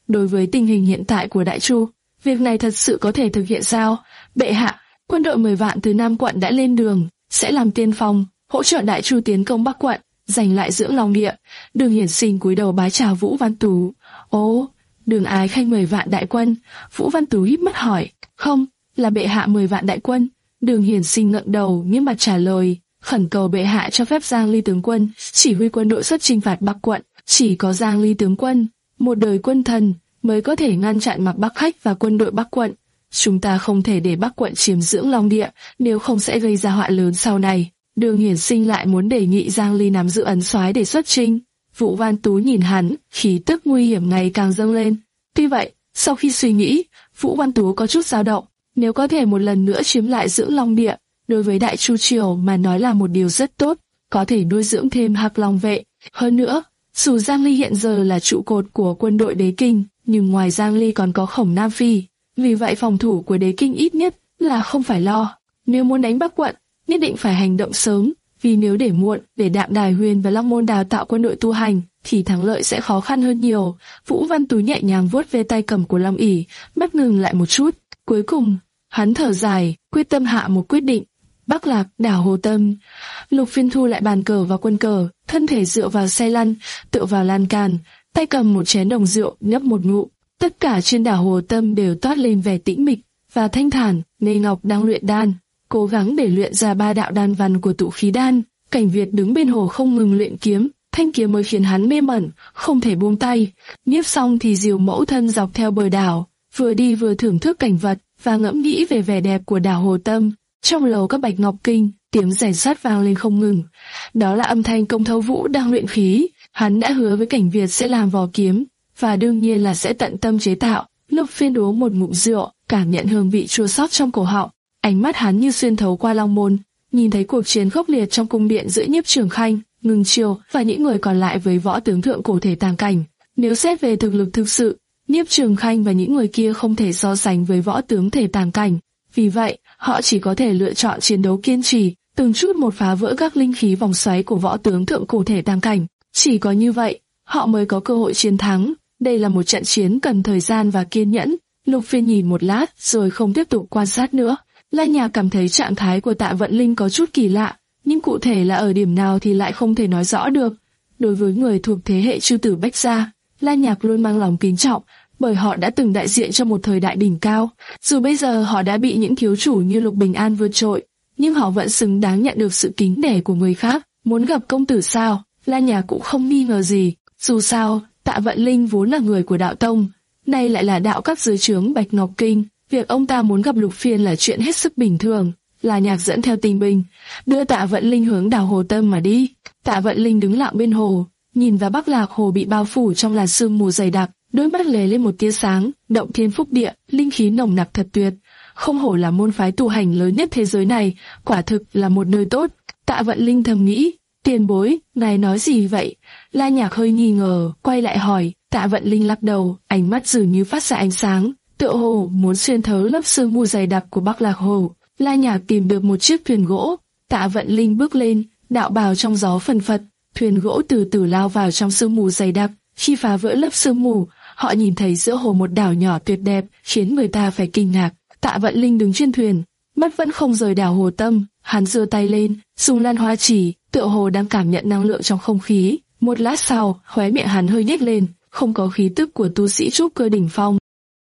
Speaker 2: Đối với tình hình hiện tại của Đại Chu, việc này thật sự có thể thực hiện sao? Bệ hạ, quân đội mười vạn từ Nam quận đã lên đường, sẽ làm tiên phong, hỗ trợ Đại Chu tiến công Bắc quận, giành lại Dưỡng Long địa. Đường Hiển Sinh cúi đầu bái chào Vũ Văn Tú. Ồ, Đường ái khanh mười vạn đại quân. Vũ Văn Tú híp mắt hỏi. Không, là bệ hạ mười vạn đại quân. Đường Hiển Sinh ngẩng đầu nghiêm mặt trả lời, khẩn cầu bệ hạ cho phép Giang Ly tướng quân chỉ huy quân đội xuất chinh phạt Bắc quận. Chỉ có Giang Ly tướng quân, một đời quân thần, mới có thể ngăn chặn Mạc Bắc Khách và quân đội Bắc quận. Chúng ta không thể để Bắc quận chiếm Dưỡng Long địa, nếu không sẽ gây ra họa lớn sau này. Đường Hiển Sinh lại muốn đề nghị Giang Ly nắm giữ ấn soái để xuất chinh. Vũ Văn Tú nhìn hắn, khí tức nguy hiểm ngày càng dâng lên. Tuy vậy, sau khi suy nghĩ, Vũ Văn Tú có chút dao động. Nếu có thể một lần nữa chiếm lại Dưỡng Long địa, đối với Đại Chu triều mà nói là một điều rất tốt, có thể nuôi dưỡng thêm Hạc Long vệ. Hơn nữa, dù Giang Ly hiện giờ là trụ cột của quân đội Đế Kinh, nhưng ngoài Giang Ly còn có Khổng Nam Phi. Vì vậy phòng thủ của Đế Kinh ít nhất là không phải lo. Nếu muốn đánh Bắc quận, nhất định phải hành động sớm, vì nếu để muộn, để Đạm Đài Huyền và Long Môn đào tạo quân đội tu hành, thì thắng lợi sẽ khó khăn hơn nhiều. Vũ Văn Tú nhẹ nhàng vuốt về tay cầm của Long ỷ, mắt ngừng lại một chút. Cuối cùng, hắn thở dài, quyết tâm hạ một quyết định. Bắc Lạc, đảo Hồ Tâm. Lục Phiên thu lại bàn cờ và quân cờ, thân thể dựa vào xe lăn, tựa vào lan can, tay cầm một chén đồng rượu, nhấp một ngụm. Tất cả trên đảo Hồ Tâm đều toát lên vẻ tĩnh mịch và thanh thản. Nê Ngọc đang luyện đan, cố gắng để luyện ra ba đạo đan văn của tụ khí đan. Cảnh Việt đứng bên hồ không ngừng luyện kiếm, thanh kiếm mới khiến hắn mê mẩn, không thể buông tay. Nhiếp xong thì dìu mẫu thân dọc theo bờ đảo, vừa đi vừa thưởng thức cảnh vật và ngẫm nghĩ về vẻ đẹp của đảo Hồ Tâm. Trong lầu các bạch ngọc kinh, tiếng rèn sắt vang lên không ngừng. Đó là âm thanh Công Thâu Vũ đang luyện khí. Hắn đã hứa với Cảnh Việt sẽ làm vỏ kiếm, và đương nhiên là sẽ tận tâm chế tạo. Lục Phiên uống một ngụm rượu, cảm nhận hương vị chua xót trong cổ họng. Ánh mắt hắn như xuyên thấu qua long môn, nhìn thấy cuộc chiến khốc liệt trong cung điện giữa Nhiếp Trường Khanh, Ngưng Chiêu và những người còn lại với võ tướng thượng cổ thể tàng cảnh. Nếu xét về thực lực thực sự, Nhiếp Trường Khanh và những người kia không thể so sánh với võ tướng thể tàng cảnh. Vì vậy, họ chỉ có thể lựa chọn chiến đấu kiên trì, từng chút một phá vỡ các linh khí vòng xoáy của võ tướng thượng cổ thể tàng cảnh. Chỉ có như vậy, họ mới có cơ hội chiến thắng. Đây là một trận chiến cần thời gian và kiên nhẫn. Lục Phiên nhìn một lát rồi không tiếp tục quan sát nữa. La Nhạc cảm thấy trạng thái của Tạ Vận Linh có chút kỳ lạ, nhưng cụ thể là ở điểm nào thì lại không thể nói rõ được. Đối với người thuộc thế hệ chư tử Bách gia, La Nhạc luôn mang lòng kính trọng, bởi họ đã từng đại diện cho một thời đại đỉnh cao. Dù bây giờ họ đã bị những thiếu chủ như Lục Bình An vượt trội, nhưng họ vẫn xứng đáng nhận được sự kính nể của người khác. Muốn gặp công tử sao? La Nhạc cũng không nghi ngờ gì. Dù sao, Tạ Vận Linh vốn là người của đạo tông, nay lại là đạo cấp dưới trướng Bạch Ngọc Kinh. Việc ông ta muốn gặp Lục Phiên là chuyện hết sức bình thường. La Nhạc dẫn theo Tình Bình, đưa Tạ Vận Linh hướng đảo Hồ Tâm mà đi. Tạ Vận Linh đứng lặng bên hồ, nhìn vào Bắc Lạc hồ bị bao phủ trong làn sương mù dày đặc, đôi mắt lóe lên một tia sáng. Động thiên phúc địa, linh khí nồng nặc thật tuyệt, không hổ là môn phái tu hành lớn nhất thế giới này, quả thực là một nơi tốt. Tạ Vận Linh thầm nghĩ, tiền bối, ngài nói gì vậy? La Nhạc hơi nghi ngờ, quay lại hỏi. Tạ Vận Linh lắc đầu, ánh mắt dường như phát ra ánh sáng, tựa hồ muốn xuyên thấu lớp sương mù dày đặc của Bắc Lạc hồ. La Nhạc tìm được một chiếc thuyền gỗ. Tạ Vận Linh bước lên, đạo bào trong gió phần phật, thuyền gỗ từ từ lao vào trong sương mù dày đặc. Khi phá vỡ lớp sương mù, họ nhìn thấy giữa hồ một đảo nhỏ tuyệt đẹp, khiến người ta phải kinh ngạc. Tạ Vận Linh đứng trên thuyền, mắt vẫn không rời đảo Hồ Tâm. Hắn giơ tay lên, dùng lan hoa chỉ, tựa hồ đang cảm nhận năng lượng trong không khí. Một lát sau, khóe miệng hắn hơi nhếch lên, không có khí tức của tu sĩ trúc cơ đỉnh phong.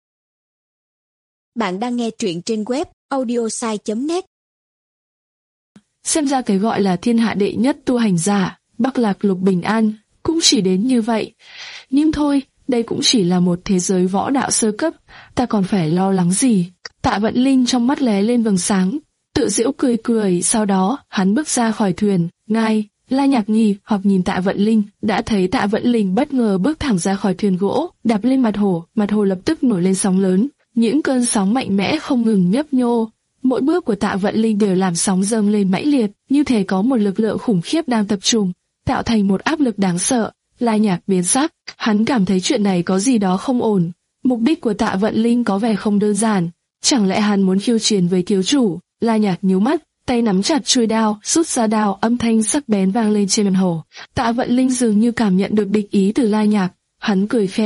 Speaker 3: Bạn đang nghe truyện trên web audiosai chấm net.
Speaker 2: Xem ra cái gọi là thiên hạ đệ nhất tu hành giả, Bắc Lạc Lục Bình An, cũng chỉ đến như vậy. Nhưng thôi, đây cũng chỉ là một thế giới võ đạo sơ cấp, ta còn phải lo lắng gì? Tạ Vận Linh trong mắt lóe lên vầng sáng, tự giễu cười cười, sau đó hắn bước ra khỏi thuyền. Ngài, La Nhạc nghi hoặc nhìn Tạ Vận Linh, đã thấy Tạ Vận Linh bất ngờ bước thẳng ra khỏi thuyền gỗ, đạp lên mặt hồ, mặt hồ lập tức nổi lên sóng lớn, những cơn sóng mạnh mẽ không ngừng nhấp nhô. Mỗi bước của Tạ Vận Linh đều làm sóng dâng lên mãnh liệt, như thể có một lực lượng khủng khiếp đang tập trung, tạo thành một áp lực đáng sợ. La Nhạc biến sắc, hắn cảm thấy chuyện này có gì đó không ổn. Mục đích của Tạ Vận Linh có vẻ không đơn giản, chẳng lẽ hắn muốn khiêu chiến với thiếu chủ? La Nhạc nhíu mắt, tay nắm chặt chuôi đao, rút ra đao, âm thanh sắc bén vang lên trên mặt hồ. Tạ Vận Linh dường như cảm nhận được địch ý từ La Nhạc, hắn cười khẽ,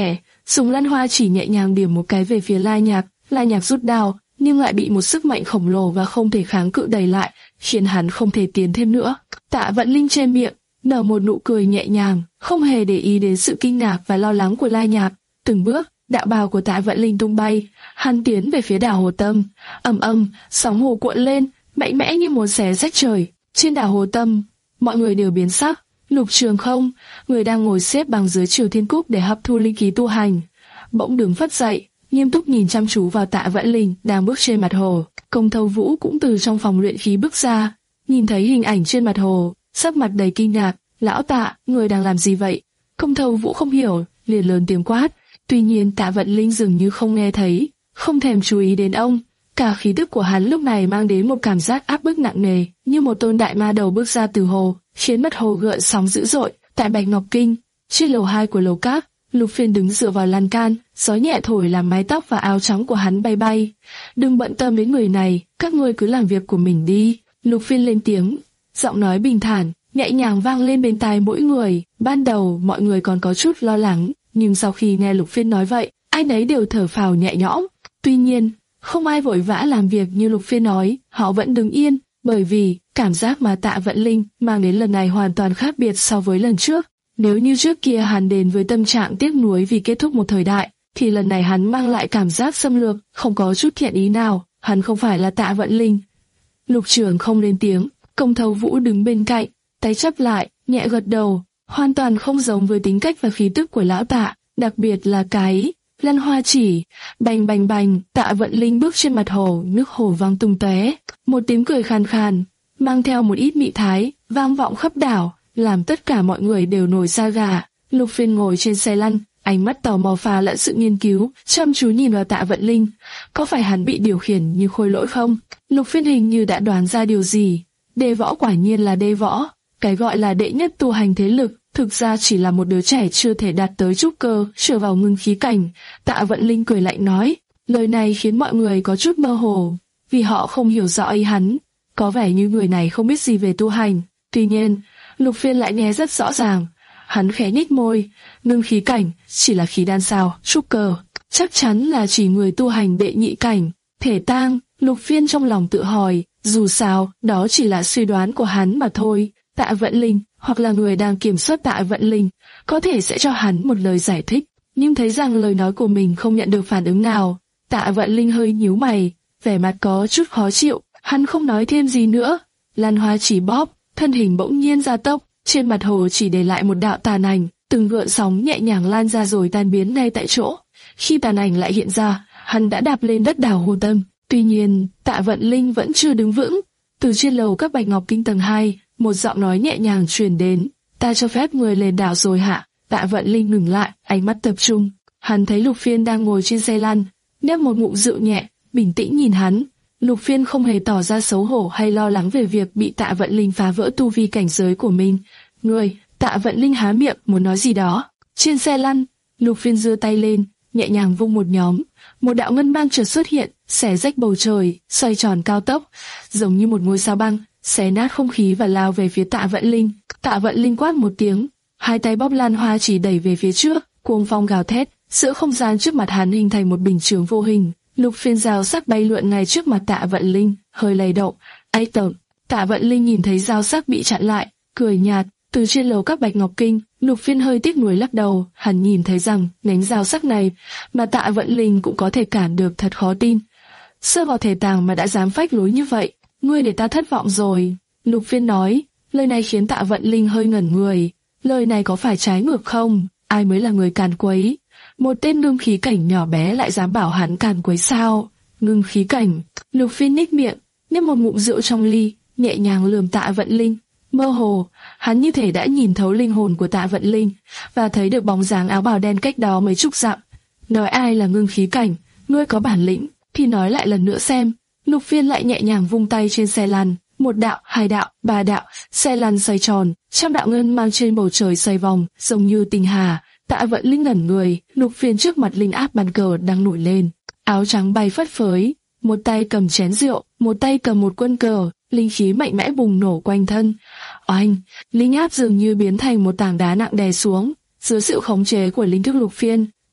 Speaker 2: dùng lăn hoa chỉ nhẹ nhàng điểm một cái về phía La Nhạc. La Nhạc rút đao, nhưng lại bị một sức mạnh khổng lồ và không thể kháng cự đẩy lại, khiến hắn không thể tiến thêm nữa. Tạ Vận Linh che miệng, nở một nụ cười nhẹ nhàng, không hề để ý đến sự kinh ngạc và lo lắng của La Nhạc. Từng bước, đạo bào của Tạ Vận Linh tung bay, hắn tiến về phía đảo Hồ Tâm. Ầm ầm, sóng hồ cuộn lên, mạnh mẽ như muốn xé rách trời. Trên đảo Hồ Tâm, mọi người đều biến sắc. Lục Trường Không, người đang ngồi xếp bằng dưới Triều Thiên Cúc để hấp thu linh khí tu hành, bỗng đứng phất dậy, nghiêm túc nhìn chăm chú vào Tạ Vận Linh đang bước trên mặt hồ. Công Thâu Vũ cũng từ trong phòng luyện khí bước ra, nhìn thấy hình ảnh trên mặt hồ, sắc mặt đầy kinh ngạc. Lão Tạ, người đang làm gì vậy? Công Thâu Vũ không hiểu, liền lớn tiếng quát. Tuy nhiên Tạ Vận Linh dường như không nghe thấy, không thèm chú ý đến ông. Cả khí tức của hắn lúc này mang đến một cảm giác áp bức nặng nề, như một tôn đại ma đầu bước ra từ hồ, khiến mặt hồ gợn sóng dữ dội. Tại Bạch Ngọc Kinh, trên lầu hai của lầu các, Lục Phiên đứng dựa vào lan can, gió nhẹ thổi làm mái tóc và áo trắng của hắn bay bay. Đừng bận tâm đến người này, các ngươi cứ làm việc của mình đi. Lục Phiên lên tiếng, giọng nói bình thản, nhẹ nhàng vang lên bên tai mỗi người. Ban đầu mọi người còn có chút lo lắng, nhưng sau khi nghe Lục Phiên nói vậy, ai nấy đều thở phào nhẹ nhõm. Tuy nhiên, không ai vội vã làm việc như Lục Phiên nói, họ vẫn đứng yên, bởi vì cảm giác mà Tạ Vận Linh mang đến lần này hoàn toàn khác biệt so với lần trước. Nếu như trước kia hắn đến với tâm trạng tiếc nuối vì kết thúc một thời đại, thì lần này hắn mang lại cảm giác xâm lược, không có chút thiện ý nào. Hắn không phải là Tạ Vận Linh. Lục Trường không lên tiếng, Công Thâu Vũ đứng bên cạnh, tay chắp lại, nhẹ gật đầu, hoàn toàn không giống với tính cách và khí tức của lão Tạ, đặc biệt là cái lăn hoa chỉ. Bành bành bành, Tạ Vận Linh bước trên mặt hồ, nước hồ vang tung tóe, một tiếng cười khàn khàn, mang theo một ít mị thái, vang vọng khắp đảo, làm tất cả mọi người đều nổi da gà. Lục Phiên ngồi trên xe lăn, ánh mắt tò mò pha lẫn sự nghiên cứu, chăm chú nhìn vào Tạ Vận Linh. Có phải hắn bị điều khiển như khôi lỗi không? Lục Phiên hình như đã đoán ra điều gì. Đê Võ quả nhiên là Đê Võ, cái gọi là đệ nhất tu hành thế lực, thực ra chỉ là một đứa trẻ chưa thể đạt tới trúc cơ, trở vào ngưng khí cảnh. Tạ Vận Linh cười lạnh nói, lời này khiến mọi người có chút mơ hồ, vì họ không hiểu rõ ý hắn. Có vẻ như người này không biết gì về tu hành. Tuy nhiên, Lục Phiên lại nghe rất rõ ràng. Hắn khẽ nhếch môi, ngưng khí cảnh chỉ là khí đan sao? Trúc cơ chắc chắn là chỉ người tu hành đệ nhị cảnh. Thể tang, Lục Phiên trong lòng tự hỏi, dù sao, đó chỉ là suy đoán của hắn mà thôi. Tạ Vận Linh, hoặc là người đang kiểm soát Tạ Vận Linh, có thể sẽ cho hắn một lời giải thích, nhưng thấy rằng lời nói của mình không nhận được phản ứng nào. Tạ Vận Linh hơi nhíu mày, vẻ mặt có chút khó chịu, hắn không nói thêm gì nữa. Lan hoa chỉ bóp, thân hình bỗng nhiên gia tốc, trên mặt hồ chỉ để lại một đạo tàn ảnh, từng gợn sóng nhẹ nhàng lan ra rồi tan biến ngay tại chỗ. Khi tàn ảnh lại hiện ra, hắn đã đạp lên đất đảo Hồ Tâm. Tuy nhiên, Tạ Vận Linh vẫn chưa đứng vững. Từ trên lầu các Bạch Ngọc Kinh tầng hai, một giọng nói nhẹ nhàng truyền đến, ta cho phép người lên đảo rồi hả? Tạ Vận Linh ngừng lại, ánh mắt tập trung. Hắn thấy Lục Phiên đang ngồi trên xe lăn, nhấp một ngụm rượu nhẹ, bình tĩnh nhìn hắn. Lục Phiên không hề tỏ ra xấu hổ hay lo lắng về việc bị Tạ Vận Linh phá vỡ tu vi cảnh giới của mình. Người, Tạ Vận Linh há miệng muốn nói gì đó. Trên xe lăn, Lục Phiên giơ tay lên, nhẹ nhàng vung một nhóm, một đạo ngân mang chợt xuất hiện, xé rách bầu trời, xoay tròn cao tốc, giống như một ngôi sao băng, xé nát không khí và lao về phía Tạ Vận Linh. Tạ Vận Linh quát một tiếng, hai tay bóp lan hoa chỉ đẩy về phía trước, cuồng phong gào thét, giữa không gian trước mặt hắn hình thành một bình chướng vô hình. Lục Phiên dao sắc bay lượn ngay trước mặt Tạ Vận Linh, hơi lay động. Ai tởm. Tạ Vận Linh nhìn thấy dao sắc bị chặn lại, cười nhạt. Từ trên lầu các Bạch Ngọc Kinh, Lục Phiên hơi tiếc nuối lắc đầu, hắn nhìn thấy rằng nhánh dao sắc này mà Tạ Vận Linh cũng có thể cản được, thật khó tin. Sơ vào thể tàng mà đã dám phách lối như vậy, ngươi để ta thất vọng rồi. Lục Phiên nói, lời này khiến Tạ Vận Linh hơi ngẩn người. Lời này có phải trái ngược không? Ai mới là người càn quấy? Một tên ngưng khí cảnh nhỏ bé lại dám bảo hắn càn quấy sao? Ngưng khí cảnh. Lục Phiên nhếch miệng, nhấp một ngụm rượu trong ly, nhẹ nhàng lườm Tạ Vận Linh. Mơ hồ, hắn như thể đã nhìn thấu linh hồn của Tạ Vận Linh và thấy được bóng dáng áo bào đen cách đó mấy chục dặm. Nói ai là ngưng khí cảnh, ngươi có bản lĩnh thì nói lại lần nữa xem. Lục Phiên lại nhẹ nhàng vung tay trên xe lăn, một đạo, hai đạo, ba đạo, xe lăn xoay tròn, trăm đạo ngân mang trên bầu trời xoay vòng, giống như tinh hà. Tạ Vận Linh ngẩn người, Lục Phiên trước mặt linh áp bàn cờ đang nổi lên, áo trắng bay phất phới, một tay cầm chén rượu, một tay cầm một quân cờ, linh khí mạnh mẽ bùng nổ quanh thân. Oanh, linh áp dường như biến thành một tảng đá nặng đè xuống, dưới sự khống chế của linh thức Lục Phiên,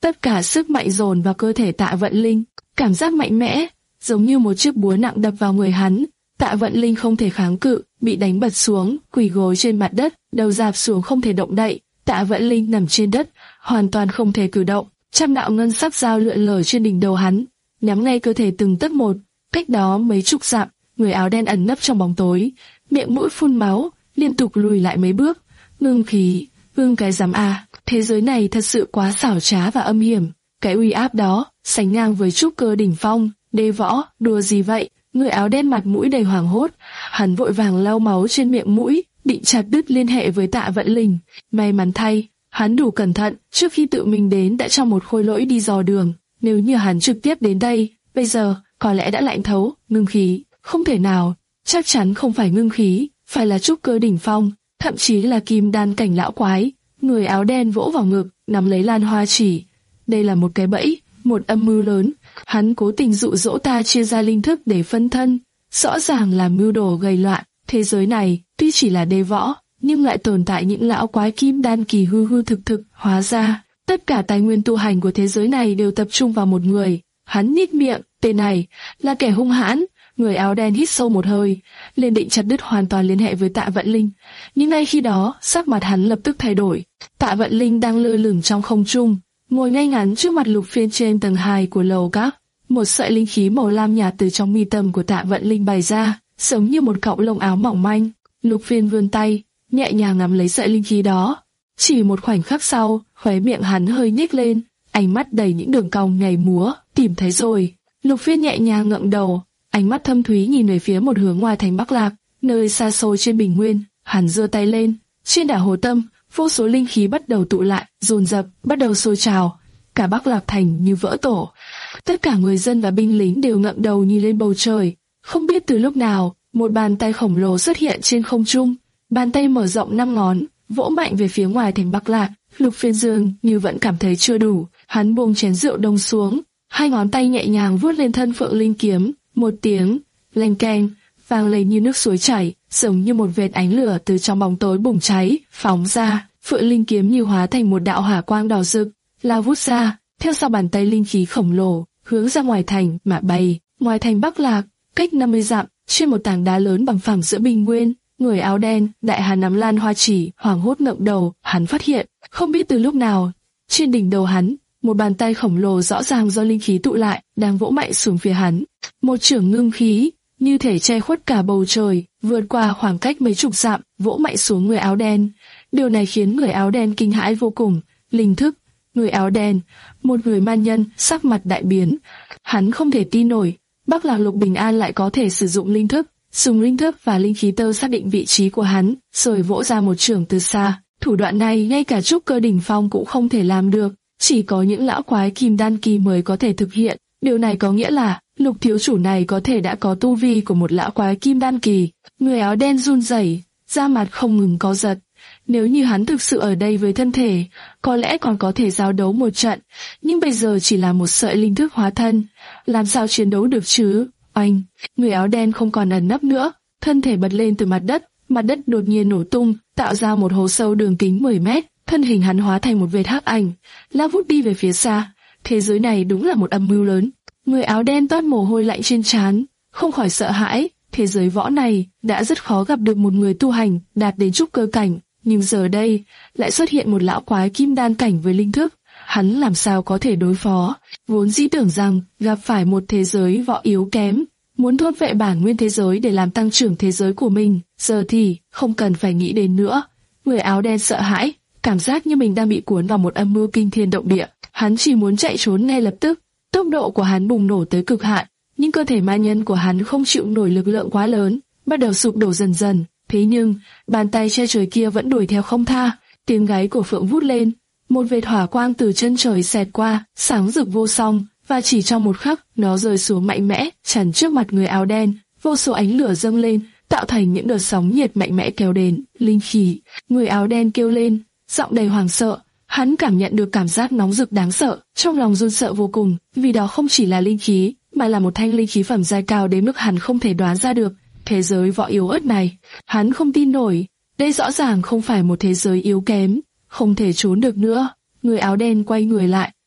Speaker 2: tất cả sức mạnh dồn vào cơ thể Tạ Vận Linh, cảm giác mạnh mẽ, giống như một chiếc búa nặng đập vào người hắn. Tạ Vận Linh không thể kháng cự, bị đánh bật xuống, quỳ gối trên mặt đất, đầu rạp xuống không thể động đậy. Tạ Vận Linh nằm trên đất, hoàn toàn không thể cử động. Trăm đạo ngân sắc dao lượn lờ trên đỉnh đầu hắn, nhắm ngay cơ thể từng tấc một. Cách đó mấy chục dặm, người áo đen ẩn nấp trong bóng tối, miệng mũi phun máu, liên tục lùi lại mấy bước. Ngưng khí, ngưng cái dám à? Thế giới này thật sự quá xảo trá và âm hiểm. Cái uy áp đó sánh ngang với trúc cơ đỉnh phong. Đế võ, đùa gì vậy? Người áo đen mặt mũi đầy hoảng hốt, hắn vội vàng lau máu trên miệng mũi, định chặt đứt liên hệ với Tạ Vận Linh. May mắn thay, hắn đủ cẩn thận, trước khi tự mình đến đã cho một khôi lỗi đi dò đường. Nếu như hắn trực tiếp đến đây, bây giờ có lẽ đã lạnh thấu. Ngưng khí, không thể nào, chắc chắn không phải ngưng khí, phải là trúc cơ đỉnh phong, thậm chí là kim đan cảnh lão quái. Người áo đen vỗ vào ngực, nắm lấy lan hoa chỉ. Đây là một cái bẫy, một âm mưu lớn. Hắn cố tình dụ dỗ ta chia ra linh thức để phân thân, rõ ràng là mưu đồ gây loạn. Thế giới này tuy chỉ là đế võ, nhưng lại tồn tại những lão quái kim đan kỳ hư hư thực thực. Hóa ra tất cả tài nguyên tu hành của thế giới này đều tập trung vào một người. Hắn nhếch miệng, tên này là kẻ hung hãn. Người áo đen hít sâu một hơi, liền định chặt đứt hoàn toàn liên hệ với Tạ Vận Linh. Nhưng ngay khi đó, sắc mặt hắn lập tức thay đổi. Tạ Vận Linh đang lơ lửng trong không trung, ngồi ngay ngắn trước mặt Lục Phiên trên tầng hai của lầu các. Một sợi linh khí màu lam nhạt từ trong mi tâm của Tạ Vận Linh bày ra, giống như một cọng lông áo mỏng manh. Lục Phiên vươn tay, nhẹ nhàng nắm lấy sợi linh khí đó. Chỉ một khoảnh khắc sau, khóe miệng hắn hơi nhếch lên, ánh mắt đầy những đường cong nhảy múa. Tìm thấy rồi. Lục Phiên nhẹ nhàng ngẩng đầu, ánh mắt thâm thúy nhìn về phía một hướng ngoài thành Bắc Lạc, nơi xa xôi trên bình nguyên. Hắn giơ tay lên, trên đảo Hồ Tâm, vô số linh khí bắt đầu tụ lại, dồn dập, bắt đầu sôi trào. Cả Bắc Lạc thành như vỡ tổ. Tất cả người dân và binh lính đều ngẩng đầu nhìn lên bầu trời. Không biết từ lúc nào, một bàn tay khổng lồ xuất hiện trên không trung. Bàn tay mở rộng năm ngón, vỗ mạnh về phía ngoài thành Bắc Lạc. Lục Phiên dường như vẫn cảm thấy chưa đủ, hắn buông chén rượu đông xuống, hai ngón tay nhẹ nhàng vuốt lên thân Phượng Linh kiếm. Một tiếng leng keng vang lên như nước suối chảy, giống như một vệt ánh lửa từ trong bóng tối bùng cháy, phóng ra. Phượng Linh kiếm như hóa thành một đạo hỏa quang đỏ rực, lao vút ra, theo sau bàn tay linh khí khổng lồ, hướng ra ngoài thành mà bay. Ngoài thành Bắc Lạc, cách năm mươi dặm, trên một tảng đá lớn bằng phẳng giữa bình nguyên, người áo đen, đại hán nắm lan hoa chỉ, hoảng hốt ngẩng đầu. Hắn phát hiện, không biết từ lúc nào, trên đỉnh đầu hắn, một bàn tay khổng lồ rõ ràng do linh khí tụ lại, đang vỗ mạnh xuống phía hắn. Một chưởng ngưng khí, như thể che khuất cả bầu trời, vượt qua khoảng cách mấy chục dặm, vỗ mạnh xuống người áo đen. Điều này khiến người áo đen kinh hãi vô cùng. Linh thức, người áo đen, một người man nhân, sắc mặt đại biến. Hắn không thể tin nổi, Bắc Lạc Lục Bình An lại có thể sử dụng linh thức, dùng linh thức và linh khí tơ xác định vị trí của hắn, rồi vỗ ra một chưởng từ xa. Thủ đoạn này ngay cả trúc cơ đỉnh phong cũng không thể làm được, chỉ có những lão quái kim đan kỳ mới có thể thực hiện. Điều này có nghĩa là Lục thiếu chủ này có thể đã có tu vi của một lão quái kim đan kỳ. Người áo đen run rẩy, da mặt không ngừng co giật. Nếu như hắn thực sự ở đây với thân thể, có lẽ còn có thể giao đấu một trận, nhưng bây giờ chỉ là một sợi linh thức hóa thân, làm sao chiến đấu được chứ? Oanh! Người áo đen không còn ẩn nấp nữa, thân thể bật lên từ mặt đất, mặt đất đột nhiên nổ tung, tạo ra một hố sâu đường kính mười mét, thân hình hắn hóa thành một vệt hắc ảnh, lao vút đi về phía xa. Thế giới này đúng là một âm mưu lớn. Người áo đen toát mồ hôi lạnh trên trán, không khỏi sợ hãi. Thế giới võ này đã rất khó gặp được một người tu hành đạt đến trúc cơ cảnh, nhưng giờ đây lại xuất hiện một lão quái kim đan cảnh với linh thức. Hắn làm sao có thể đối phó? Vốn dĩ tưởng rằng gặp phải một thế giới võ yếu kém, muốn thôn vệ bản nguyên thế giới để làm tăng trưởng thế giới của mình, giờ thì không cần phải nghĩ đến nữa. Người áo đen sợ hãi, cảm giác như mình đang bị cuốn vào một âm mưu kinh thiên động địa. Hắn chỉ muốn chạy trốn ngay lập tức. Tốc độ của hắn bùng nổ tới cực hạn, nhưng cơ thể ma nhân của hắn không chịu nổi lực lượng quá lớn, bắt đầu sụp đổ dần dần. Thế nhưng bàn tay che trời kia vẫn đuổi theo không tha. Tiếng gáy của Phượng vút lên, một vệt hỏa quang từ chân trời xẹt qua, sáng rực vô song, và chỉ trong một khắc, nó rơi xuống mạnh mẽ, chắn trước mặt người áo đen. Vô số ánh lửa dâng lên, tạo thành những đợt sóng nhiệt mạnh mẽ kéo đến. Linh khí! Người áo đen kêu lên, giọng đầy hoảng sợ. Hắn cảm nhận được cảm giác nóng rực đáng sợ, trong lòng run sợ vô cùng, vì đó không chỉ là linh khí, mà là một thanh linh khí phẩm giai cao đến mức hắn không thể đoán ra được. Thế giới võ yếu ớt này, hắn không tin nổi. Đây rõ ràng không phải một thế giới yếu kém, không thể trốn được nữa. Người áo đen quay người lại,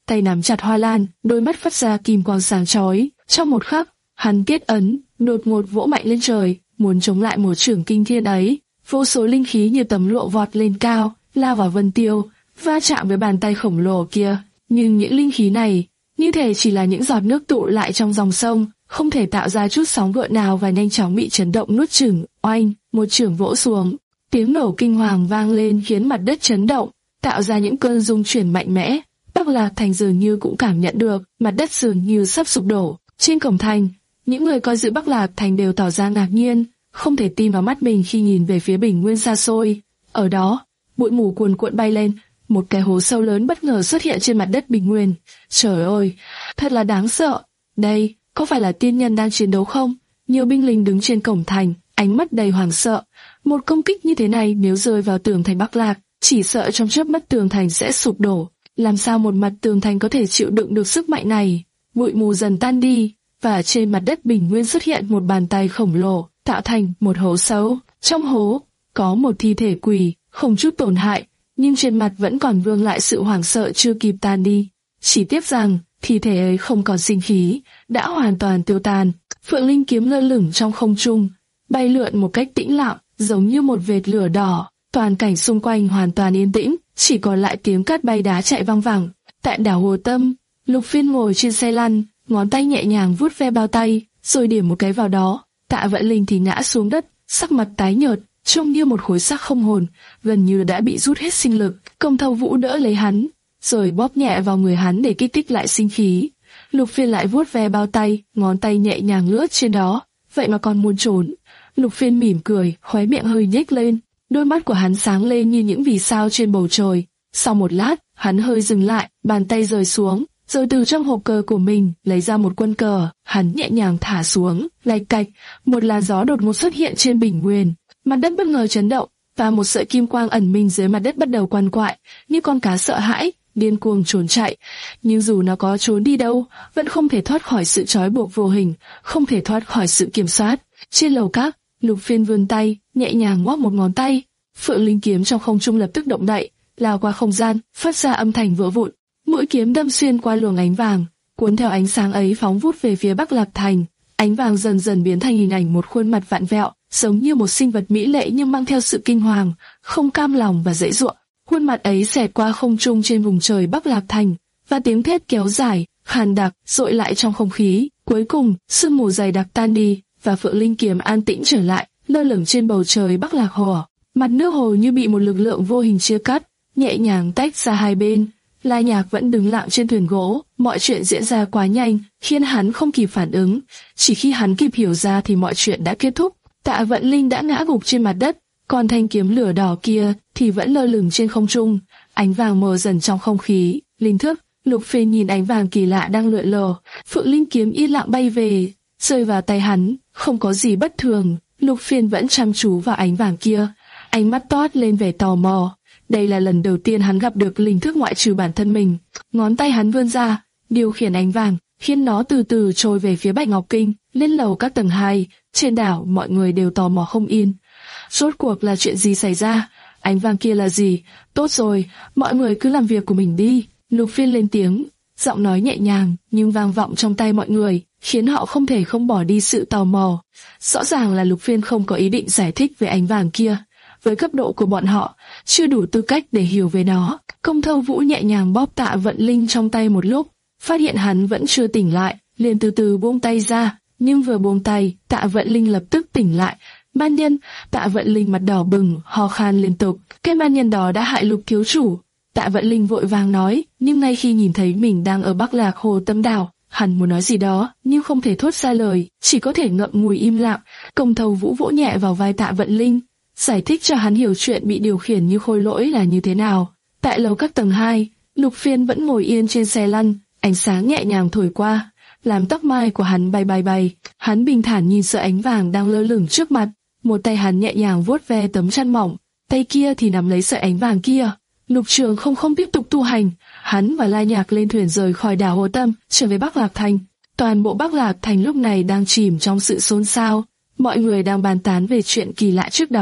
Speaker 2: tay nắm chặt hoa lan, đôi mắt phát ra kim quang sáng chói. Trong một khắc, hắn kết ấn, đột ngột vỗ mạnh lên trời, muốn chống lại một chưởng kinh thiên ấy. Vô số linh khí như tấm lụa vọt lên cao, lao vào vân tiêu, va chạm với bàn tay khổng lồ kia. Nhưng những linh khí này, như thể chỉ là những giọt nước tụ lại trong dòng sông, không thể tạo ra chút sóng gợn nào và nhanh chóng bị chấn động nuốt chửng. Oanh, một chưởng vỗ xuống, tiếng nổ kinh hoàng vang lên khiến mặt đất chấn động, tạo ra những cơn rung chuyển mạnh mẽ. Bắc Lạc Thành dường như cũng cảm nhận được, mặt đất dường như sắp sụp đổ. Trên cổng thành, những người coi giữ Bắc Lạc Thành đều tỏ ra ngạc nhiên, không thể tin vào mắt mình khi nhìn về phía bình nguyên xa xôi. Ở đó, bụi mù cuồn cuộn bay lên, một cái hố sâu lớn bất ngờ xuất hiện trên mặt đất bình nguyên. Trời ơi, thật là đáng sợ. Đây, có phải là tiên nhân đang chiến đấu không? Nhiều binh lính đứng trên cổng thành, ánh mắt đầy hoảng sợ. Một công kích như thế này nếu rơi vào tường thành Bắc Lạc, chỉ sợ trong chớp mắt tường thành sẽ sụp đổ. Làm sao một mặt tường thành có thể chịu đựng được sức mạnh này? Bụi mù dần tan đi, và trên mặt đất bình nguyên xuất hiện một bàn tay khổng lồ, tạo thành một hố sâu. Trong hố, có một thi thể quỷ, không chút tổn hại, nhưng trên mặt vẫn còn vương lại sự hoảng sợ chưa kịp tan đi. Chỉ tiếc rằng, thi thể ấy không còn sinh khí, đã hoàn toàn tiêu tan. Phượng Linh kiếm lơ lửng trong không trung, bay lượn một cách tĩnh lặng, giống như một vệt lửa đỏ. Toàn cảnh xung quanh hoàn toàn yên tĩnh, chỉ còn lại tiếng cát bay đá chạy vang vẳng. Tại đảo Hồ Tâm, Lục Phiên ngồi trên xe lăn, ngón tay nhẹ nhàng vuốt ve bao tay, rồi điểm một cái vào đó. Tạ Vận Linh thì ngã xuống đất, sắc mặt tái nhợt, trông như một khối xác không hồn, gần như đã bị rút hết sinh lực. Công Thâu Vũ đỡ lấy hắn, rồi bóp nhẹ vào người hắn để kích thích lại sinh khí. Lục Phiên lại vuốt ve bao tay, ngón tay nhẹ nhàng lướt trên đó. Vậy mà còn muốn trốn? Lục Phiên mỉm cười, khóe miệng hơi nhếch lên. Đôi mắt của hắn sáng lên như những vì sao trên bầu trời. Sau một lát, hắn hơi dừng lại, bàn tay rời xuống, rồi từ trong hộp cờ của mình lấy ra một quân cờ. Hắn nhẹ nhàng thả xuống, lạch cạch, một làn gió đột ngột xuất hiện trên bình nguyên. Mặt đất bất ngờ chấn động, và một sợi kim quang ẩn mình dưới mặt đất bắt đầu quằn quại, như con cá sợ hãi, điên cuồng trốn chạy. Nhưng dù nó có trốn đi đâu, vẫn không thể thoát khỏi sự trói buộc vô hình, không thể thoát khỏi sự kiểm soát. Trên lầu các, Lục Phiên vươn tay, nhẹ nhàng ngoắc một ngón tay. Phượng Linh kiếm trong không trung lập tức động đậy, lao qua không gian, phát ra âm thanh vỡ vụn. Mũi kiếm đâm xuyên qua luồng ánh vàng, cuốn theo ánh sáng ấy phóng vút về phía Bắc Lạc Thành. Ánh vàng dần dần biến thành hình ảnh một khuôn mặt vặn vẹo, giống như một sinh vật mỹ lệ nhưng mang theo sự kinh hoàng, không cam lòng và dãy giụa. Khuôn mặt ấy xẹt qua không trung trên vùng trời Bắc Lạc Thành, và tiếng thét kéo dài, khàn đặc, dội lại trong không khí. Cuối cùng, sương mù dày đặc tan đi, và Phượng Linh kiếm an tĩnh trở lại, lơ lửng trên bầu trời Bắc Lạc Hồ. Mặt nước hồ như bị một lực lượng vô hình chia cắt, nhẹ nhàng tách ra hai bên. La Nhạc vẫn đứng lặng trên thuyền gỗ, mọi chuyện diễn ra quá nhanh, khiến hắn không kịp phản ứng. Chỉ khi hắn kịp hiểu ra thì mọi chuyện đã kết thúc. Tạ Vận Linh đã ngã gục trên mặt đất, còn thanh kiếm lửa đỏ kia thì vẫn lơ lửng trên không trung. Ánh vàng mờ dần trong không khí. Linh thức, Lục Phiên nhìn ánh vàng kỳ lạ đang lượn lờ. Phượng Linh kiếm yên lặng bay về, rơi vào tay hắn, không có gì bất thường. Lục Phiên vẫn chăm chú vào ánh vàng kia, ánh mắt toát lên vẻ tò mò. Đây là lần đầu tiên hắn gặp được linh thức ngoại trừ bản thân mình. Ngón tay hắn vươn ra, điều khiển ánh vàng, khiến nó từ từ trôi về phía Bạch Ngọc Kinh. Lên lầu các tầng hai, trên đảo mọi người đều tò mò không yên. Rốt cuộc là chuyện gì xảy ra? Ánh vàng kia là gì? Tốt rồi, mọi người cứ làm việc của mình đi. Lục Phiên lên tiếng, giọng nói nhẹ nhàng nhưng vang vọng trong tai mọi người, khiến họ không thể không bỏ đi sự tò mò. Rõ ràng là Lục Phiên không có ý định giải thích về ánh vàng kia. Với cấp độ của bọn họ, chưa đủ tư cách để hiểu về nó. Công Thâu Vũ nhẹ nhàng bóp Tạ Vận Linh trong tay một lúc, phát hiện hắn vẫn chưa tỉnh lại, liền từ từ buông tay ra. Nhưng vừa buông tay, Tạ Vận Linh lập tức tỉnh lại. Man nhân, Tạ Vận Linh mặt đỏ bừng, ho khan liên tục. Cái man nhân đó đã hại Lục thiếu chủ. Tạ Vận Linh vội vàng nói, nhưng ngay khi nhìn thấy mình đang ở Bắc Lạc Hồ Tâm đảo, hắn muốn nói gì đó, nhưng không thể thốt ra lời, chỉ có thể ngậm ngùi im lặng. Công Thâu Vũ vỗ nhẹ vào vai Tạ Vận Linh, giải thích cho hắn hiểu chuyện bị điều khiển như khôi lỗi là như thế nào. Tại lầu các tầng hai, Lục Phiên vẫn ngồi yên trên xe lăn, ánh sáng nhẹ nhàng thổi qua, làm tóc mai của hắn bay bay bay. Hắn bình thản nhìn sợi ánh vàng đang lơ lửng trước mặt, một tay hắn nhẹ nhàng vuốt ve tấm chăn mỏng, tay kia thì nắm lấy sợi ánh vàng kia. Lục Trường không không tiếp tục tu hành, hắn và La Nhạc lên thuyền rời khỏi đảo Hồ Tâm, trở về Bắc Lạc Thành. Toàn bộ Bắc Lạc Thành lúc này đang chìm trong sự xôn xao, mọi người đang bàn tán về chuyện kỳ lạ trước đó.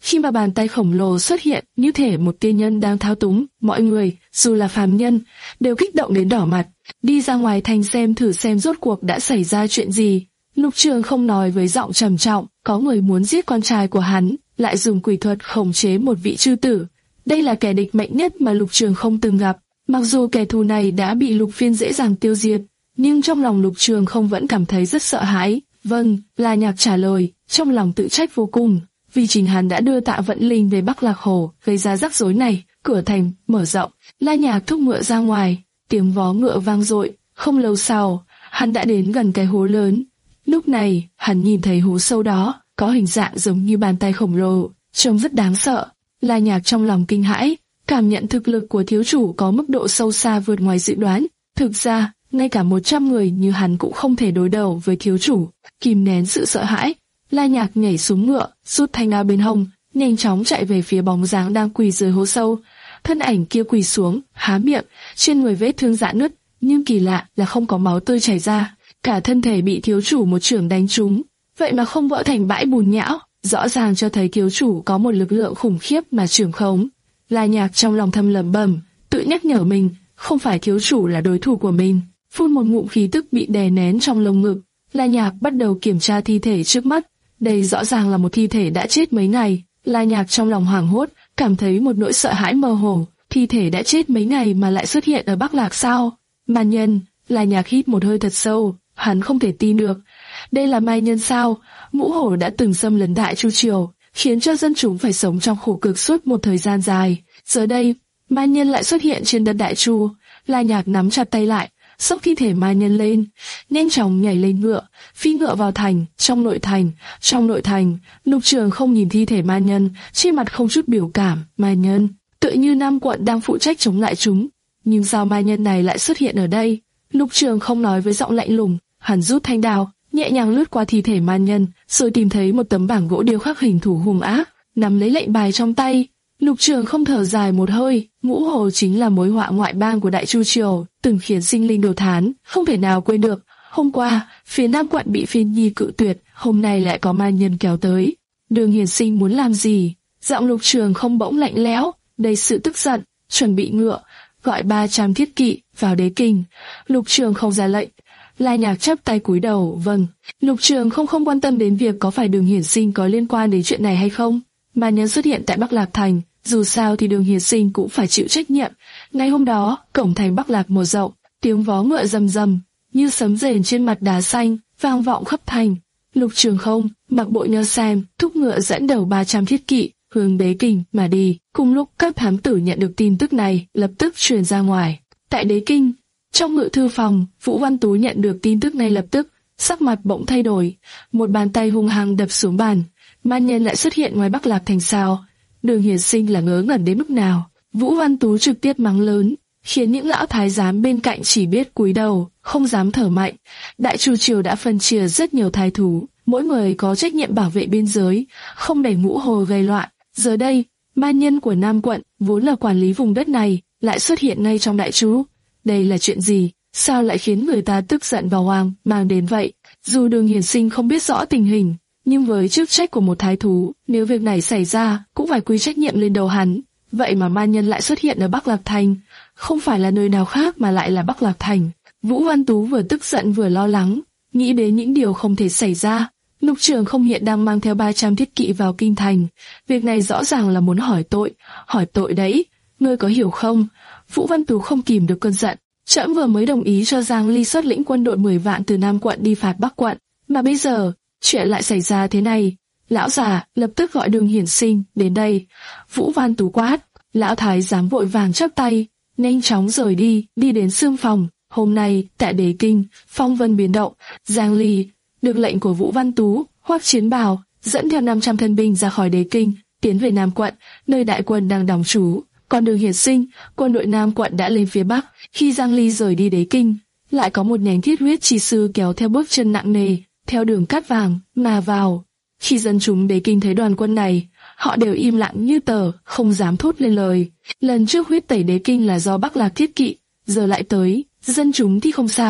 Speaker 2: Khi mà bàn tay khổng lồ xuất hiện như thể một tiên nhân đang thao túng, mọi người, dù là phàm nhân, đều kích động đến đỏ mặt, đi ra ngoài thành xem thử xem rốt cuộc đã xảy ra chuyện gì. Lục Trường không nói với giọng trầm trọng, có người muốn giết con trai của hắn, lại dùng quỷ thuật khống chế một vị chư tử. Đây là kẻ địch mạnh nhất mà Lục Trường không từng gặp. Mặc dù kẻ thù này đã bị Lục Phiên dễ dàng tiêu diệt, nhưng trong lòng Lục Trường không vẫn cảm thấy rất sợ hãi. Vâng, La Nhạc trả lời, trong lòng tự trách vô cùng, vì chính hắn đã đưa Tạ Vận Linh về Bắc Lạc Hồ, gây ra rắc rối này. Cửa thành mở rộng, La Nhạc thúc ngựa ra ngoài, tiếng vó ngựa vang dội. Không lâu sau, hắn đã đến gần cái hố lớn. Lúc này, hắn nhìn thấy hố sâu đó, có hình dạng giống như bàn tay khổng lồ, trông rất đáng sợ. La Nhạc trong lòng kinh hãi, cảm nhận thực lực của thiếu chủ có mức độ sâu xa vượt ngoài dự đoán. Thực ra, ngay cả một trăm người như hắn cũng không thể đối đầu với thiếu chủ. Kìm nén sự sợ hãi, La Nhạc nhảy xuống ngựa, rút thanh đao bên hông, nhanh chóng chạy về phía bóng dáng đang quỳ dưới hố sâu. Thân ảnh kia quỳ xuống, há miệng, trên người vết thương rạn nứt, nhưng kỳ lạ là không có máu tươi chảy ra. Cả thân thể bị thiếu chủ một chưởng đánh trúng, vậy mà không vỡ thành bãi bùn nhão, rõ ràng cho thấy thiếu chủ có một lực lượng khủng khiếp mà trưởng khống. La Nhạc trong lòng thầm lẩm bẩm, tự nhắc nhở mình, không phải thiếu chủ là đối thủ của mình. Phun một ngụm khí tức bị đè nén trong lồng ngực, La Nhạc bắt đầu kiểm tra thi thể trước mắt. Đây rõ ràng là một thi thể đã chết mấy ngày. La Nhạc trong lòng hoảng hốt, cảm thấy một nỗi sợ hãi mơ hồ. Thi thể đã chết mấy ngày mà lại xuất hiện ở Bắc Lạc sao? Ma nhân. La Nhạc hít một hơi thật sâu, hắn không thể tin được. Đây là ma nhân sao? Ngũ hổ đã từng xâm lấn Đại Chu triều, khiến cho dân chúng phải sống trong khổ cực suốt một thời gian dài. Giờ đây, ma nhân lại xuất hiện trên đất Đại Chu. La Nhạc nắm chặt tay lại, xốc thi thể ma nhân lên, nhanh chóng nhảy lên ngựa, phi ngựa vào thành. Trong nội thành, trong nội thành, Lục Trường không nhìn thi thể ma nhân, trên mặt không chút biểu cảm. Ma nhân, tựa như Nam quận đang phụ trách chống lại chúng, nhưng sao ma nhân này lại xuất hiện ở đây? Lục Trường không nói với giọng lạnh lùng, hắn rút thanh đao, nhẹ nhàng lướt qua thi thể ma nhân, rồi tìm thấy một tấm bảng gỗ điêu khắc hình thủ hung ác, nắm lấy lệnh bài trong tay. Lục Trường không thở dài một hơi, Ngũ Hồ chính là mối họa ngoại bang của Đại Chu triều, từng khiến sinh linh đồ thán, không thể nào quên được. Hôm qua, phía Nam quận bị Phiên Nhi cự tuyệt, hôm nay lại có ma nhân kéo tới. Đường Hiển Sinh muốn làm gì? Giọng Lục Trường không bỗng lạnh lẽo, đầy sự tức giận, chuẩn bị ngựa, gọi ba trăm thiết kỵ vào đế kinh. Lục Trường không ra lệnh. La Nhạc chắp tay cúi đầu, vâng. Lục Trường không không quan tâm đến việc có phải Đường Hiển Sinh có liên quan đến chuyện này hay không. Ma nhân xuất hiện tại Bắc Lạc thành, dù sao thì Đường Hiển Sinh cũng phải chịu trách nhiệm. Ngày hôm đó, cổng thành Bắc Lạc mở rộng, tiếng vó ngựa rầm rầm như sấm rền trên mặt đá xanh, vang vọng khắp thành. Lục Trường không mặc bộ nho sam, thúc ngựa dẫn đầu ba trăm thiết kỵ hướng đế kinh mà đi. Cùng lúc các thám tử nhận được tin tức này, lập tức truyền ra ngoài. Tại đế kinh, trong ngự thư phòng, Vũ Văn Tú nhận được tin tức ngay lập tức, sắc mặt bỗng thay đổi, một bàn tay hung hăng đập xuống bàn. Ma nhân lại xuất hiện ngoài Bắc Lạc thành sao? Đường Hiển Sinh là ngớ ngẩn đến mức nào? Vũ Văn Tú trực tiếp mắng lớn, khiến những lão thái giám bên cạnh chỉ biết cúi đầu, không dám thở mạnh. Đại Chu triều đã phân chia rất nhiều thái thú, mỗi người có trách nhiệm bảo vệ biên giới, không để Ngũ Hồ gây loạn. Giờ đây, ma nhân của Nam quận, vốn là quản lý vùng đất này, lại xuất hiện ngay trong Đại Chu. Đây là chuyện gì? Sao lại khiến người ta tức giận và hoang mang đến vậy? Dù Đường Hiển Sinh không biết rõ tình hình, nhưng với chức trách của một thái thú, nếu việc này xảy ra, cũng phải quy trách nhiệm lên đầu hắn. Vậy mà ma nhân lại xuất hiện ở Bắc Lạc thành, không phải là nơi nào khác mà lại là Bắc Lạc thành. Vũ Văn Tú vừa tức giận vừa lo lắng, nghĩ đến những điều không thể xảy ra. Lục Trường không hiện đang mang theo ba trăm thiết kỵ vào kinh thành, việc này rõ ràng là muốn hỏi tội, hỏi tội đấy. Ngươi có hiểu không? Vũ Văn Tú không kìm được cơn giận. Trẫm vừa mới đồng ý cho Giang Ly xuất lĩnh quân đội mười vạn từ Nam quận đi phạt Bắc quận, mà bây giờ chuyện lại xảy ra thế này. Lão già lập tức gọi Đường Hiển Sinh đến đây. Vũ Văn Tú quát. Lão thái giám vội vàng chắp tay, nhanh chóng rời đi, đi đến xương phòng. Hôm nay tại đế kinh, phong vân biến động. Giang Ly được lệnh của Vũ Văn Tú, khoác chiến bào, dẫn theo năm trăm thân binh ra khỏi đế kinh, tiến về Nam quận, nơi đại quân đang đóng trú. Còn Đường Hiển Sinh, quân đội Nam quận đã lên phía bắc. Khi Giang Ly rời đi đế kinh, lại có một nhánh thiết huyết chi sư kéo theo bước chân nặng nề, theo đường cát vàng mà vào. Khi dân chúng đế kinh thấy đoàn quân này, họ đều im lặng như tờ, không dám thốt lên lời. Lần trước huyết tẩy đế kinh là do Bắc Lạc thiết kỵ, giờ lại tới, dân chúng thì không sao,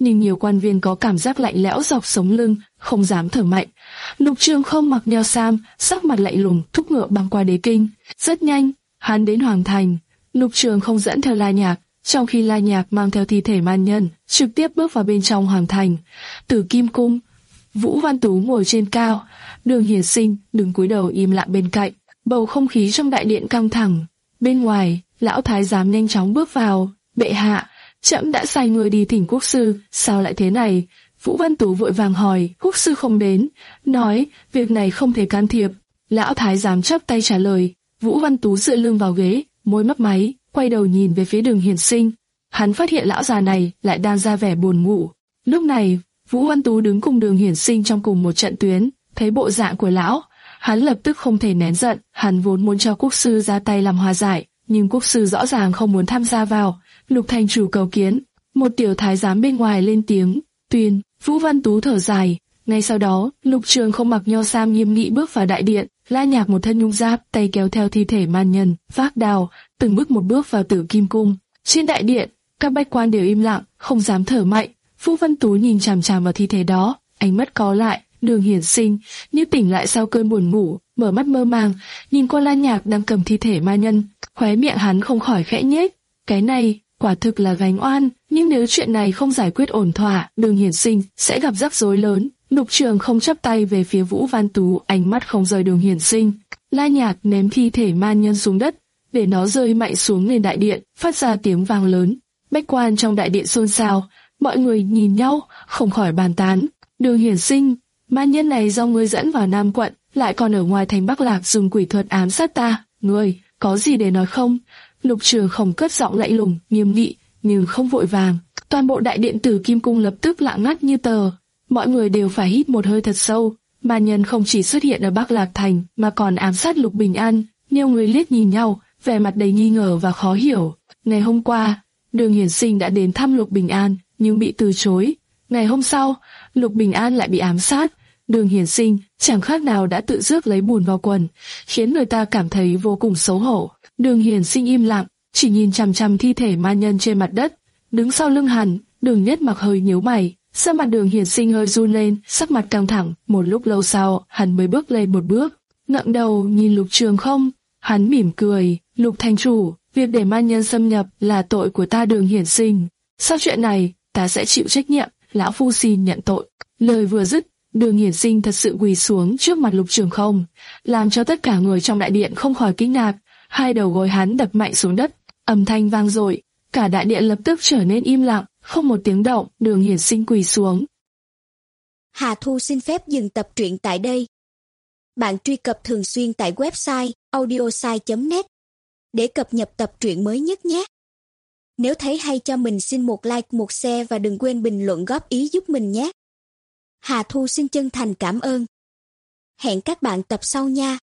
Speaker 2: nhưng nhiều quan viên có cảm giác lạnh lẽo dọc sống lưng, không dám thở mạnh. Lục Trường Không mặc nho sam, sắc mặt lạnh lùng, thúc ngựa băng qua đế kinh. Rất nhanh, hắn đến hoàng thành. Lục Trường Không dẫn theo La Nhạc, trong khi La Nhạc mang theo thi thể man nhân, trực tiếp bước vào bên trong hoàng thành. Tử Kim Cung, Vũ Văn Tú ngồi trên cao, Đường Hiển Sinh đứng cúi đầu im lặng bên cạnh. Bầu không khí trong đại điện căng thẳng. Bên ngoài, lão thái giám nhanh chóng bước vào. Bệ hạ, trẫm đã sai người đi thỉnh quốc sư, sao lại thế này? Vũ Văn Tú vội vàng hỏi. Quốc sư không đến, nói việc này không thể can thiệp. Lão thái giám chắp tay trả lời. Vũ Văn Tú dựa lưng vào ghế, môi mấp máy, quay đầu nhìn về phía Đường Hiển Sinh. Hắn phát hiện lão già này lại đang ra vẻ buồn ngủ. Lúc này, Vũ Văn Tú đứng cùng Đường Hiển Sinh trong cùng một trận tuyến, thấy bộ dạng của lão, hắn lập tức không thể nén giận. Hắn vốn muốn cho quốc sư ra tay làm hòa giải, nhưng quốc sư rõ ràng không muốn tham gia vào. Lục thành chủ cầu kiến. Một tiểu thái giám bên ngoài lên tiếng. Tuyên. Vũ Văn Tú thở dài. Ngay sau đó, Lục Trường Không mặc nho sam nghiêm nghị bước vào đại điện. La Nhạc một thân nhung giáp, tay kéo theo thi thể man nhân, vác đao, từng bước một bước vào Tử Kim Cung. Trên đại điện, các bách quan đều im lặng, không dám thở mạnh. Vũ Văn Tú nhìn chằm chằm vào thi thể đó, ánh mắt có lại. Đường Hiển Sinh như tỉnh lại sau cơn buồn ngủ, mở mắt mơ màng, nhìn qua La Nhạc đang cầm thi thể ma nhân, khóe miệng hắn không khỏi khẽ nhếch. Cái này quả thực là gánh oan, nhưng nếu chuyện này không giải quyết ổn thỏa, Đường Hiển Sinh sẽ gặp rắc rối lớn. Lục Trường Không chắp tay về phía Vũ Văn Tú, ánh mắt không rời Đường Hiển Sinh. La Nhạc ném thi thể ma nhân xuống đất, để nó rơi mạnh xuống nền đại điện, phát ra tiếng vang lớn. Bách quan trong đại điện xôn xao, mọi người nhìn nhau, không khỏi bàn tán. Đường Hiển Sinh, ma nhân này do ngươi dẫn vào Nam quận, lại còn ở ngoài thành Bắc Lạc dùng quỷ thuật ám sát ta, ngươi có gì để nói không? Lục Trường Không cất giọng lạnh lùng, nghiêm nghị, nhưng không vội vàng. Toàn bộ đại điện Tử Kim Cung lập tức lặng ngắt như tờ. Mọi người đều phải hít một hơi thật sâu. Ma nhân không chỉ xuất hiện ở Bắc Lạc thành, mà còn ám sát Lục Bình An. Nhiều người liếc nhìn nhau, vẻ mặt đầy nghi ngờ và khó hiểu. Ngày hôm qua, Đường Hiển Sinh đã đến thăm Lục Bình An, nhưng bị từ chối. Ngày hôm sau, Lục Bình An lại bị ám sát. Đường Hiển Sinh chẳng khác nào đã tự rước lấy bùn vào quần, khiến người ta cảm thấy vô cùng xấu hổ. Đường Hiển Sinh im lặng, chỉ nhìn chằm chằm thi thể ma nhân trên mặt đất. Đứng sau lưng hắn, Đường Nhất Mặc hơi nhíu mày, sắc mặt Đường Hiển Sinh hơi run lên, sắc mặt căng thẳng. Một lúc lâu sau, hắn mới bước lên một bước, ngẩng đầu nhìn Lục Trường Không. Hắn mỉm cười, Lục thành chủ, việc để ma nhân xâm nhập là tội của ta Đường Hiển Sinh. Sau chuyện này, ta sẽ chịu trách nhiệm. Lão phu xin nhận tội. Lời vừa dứt, Đường Hiển Sinh thật sự quỳ xuống trước mặt Lục Trường Không, làm cho tất cả người trong đại điện không khỏi kinh ngạc. Hai đầu gối hắn đập mạnh xuống đất, âm thanh vang dội, cả đại điện lập tức trở nên im lặng, không một tiếng động. Đường Hiển Sinh quỳ xuống.
Speaker 3: Hà Thu xin phép dừng tập truyện tại đây. Bạn truy cập thường xuyên tại website audiosai chấm net để cập nhật tập truyện mới nhất nhé. Nếu thấy hay cho mình xin một like, một share và đừng quên bình luận góp ý giúp mình nhé. Hà Thu xin chân thành cảm ơn. Hẹn các bạn tập sau nha.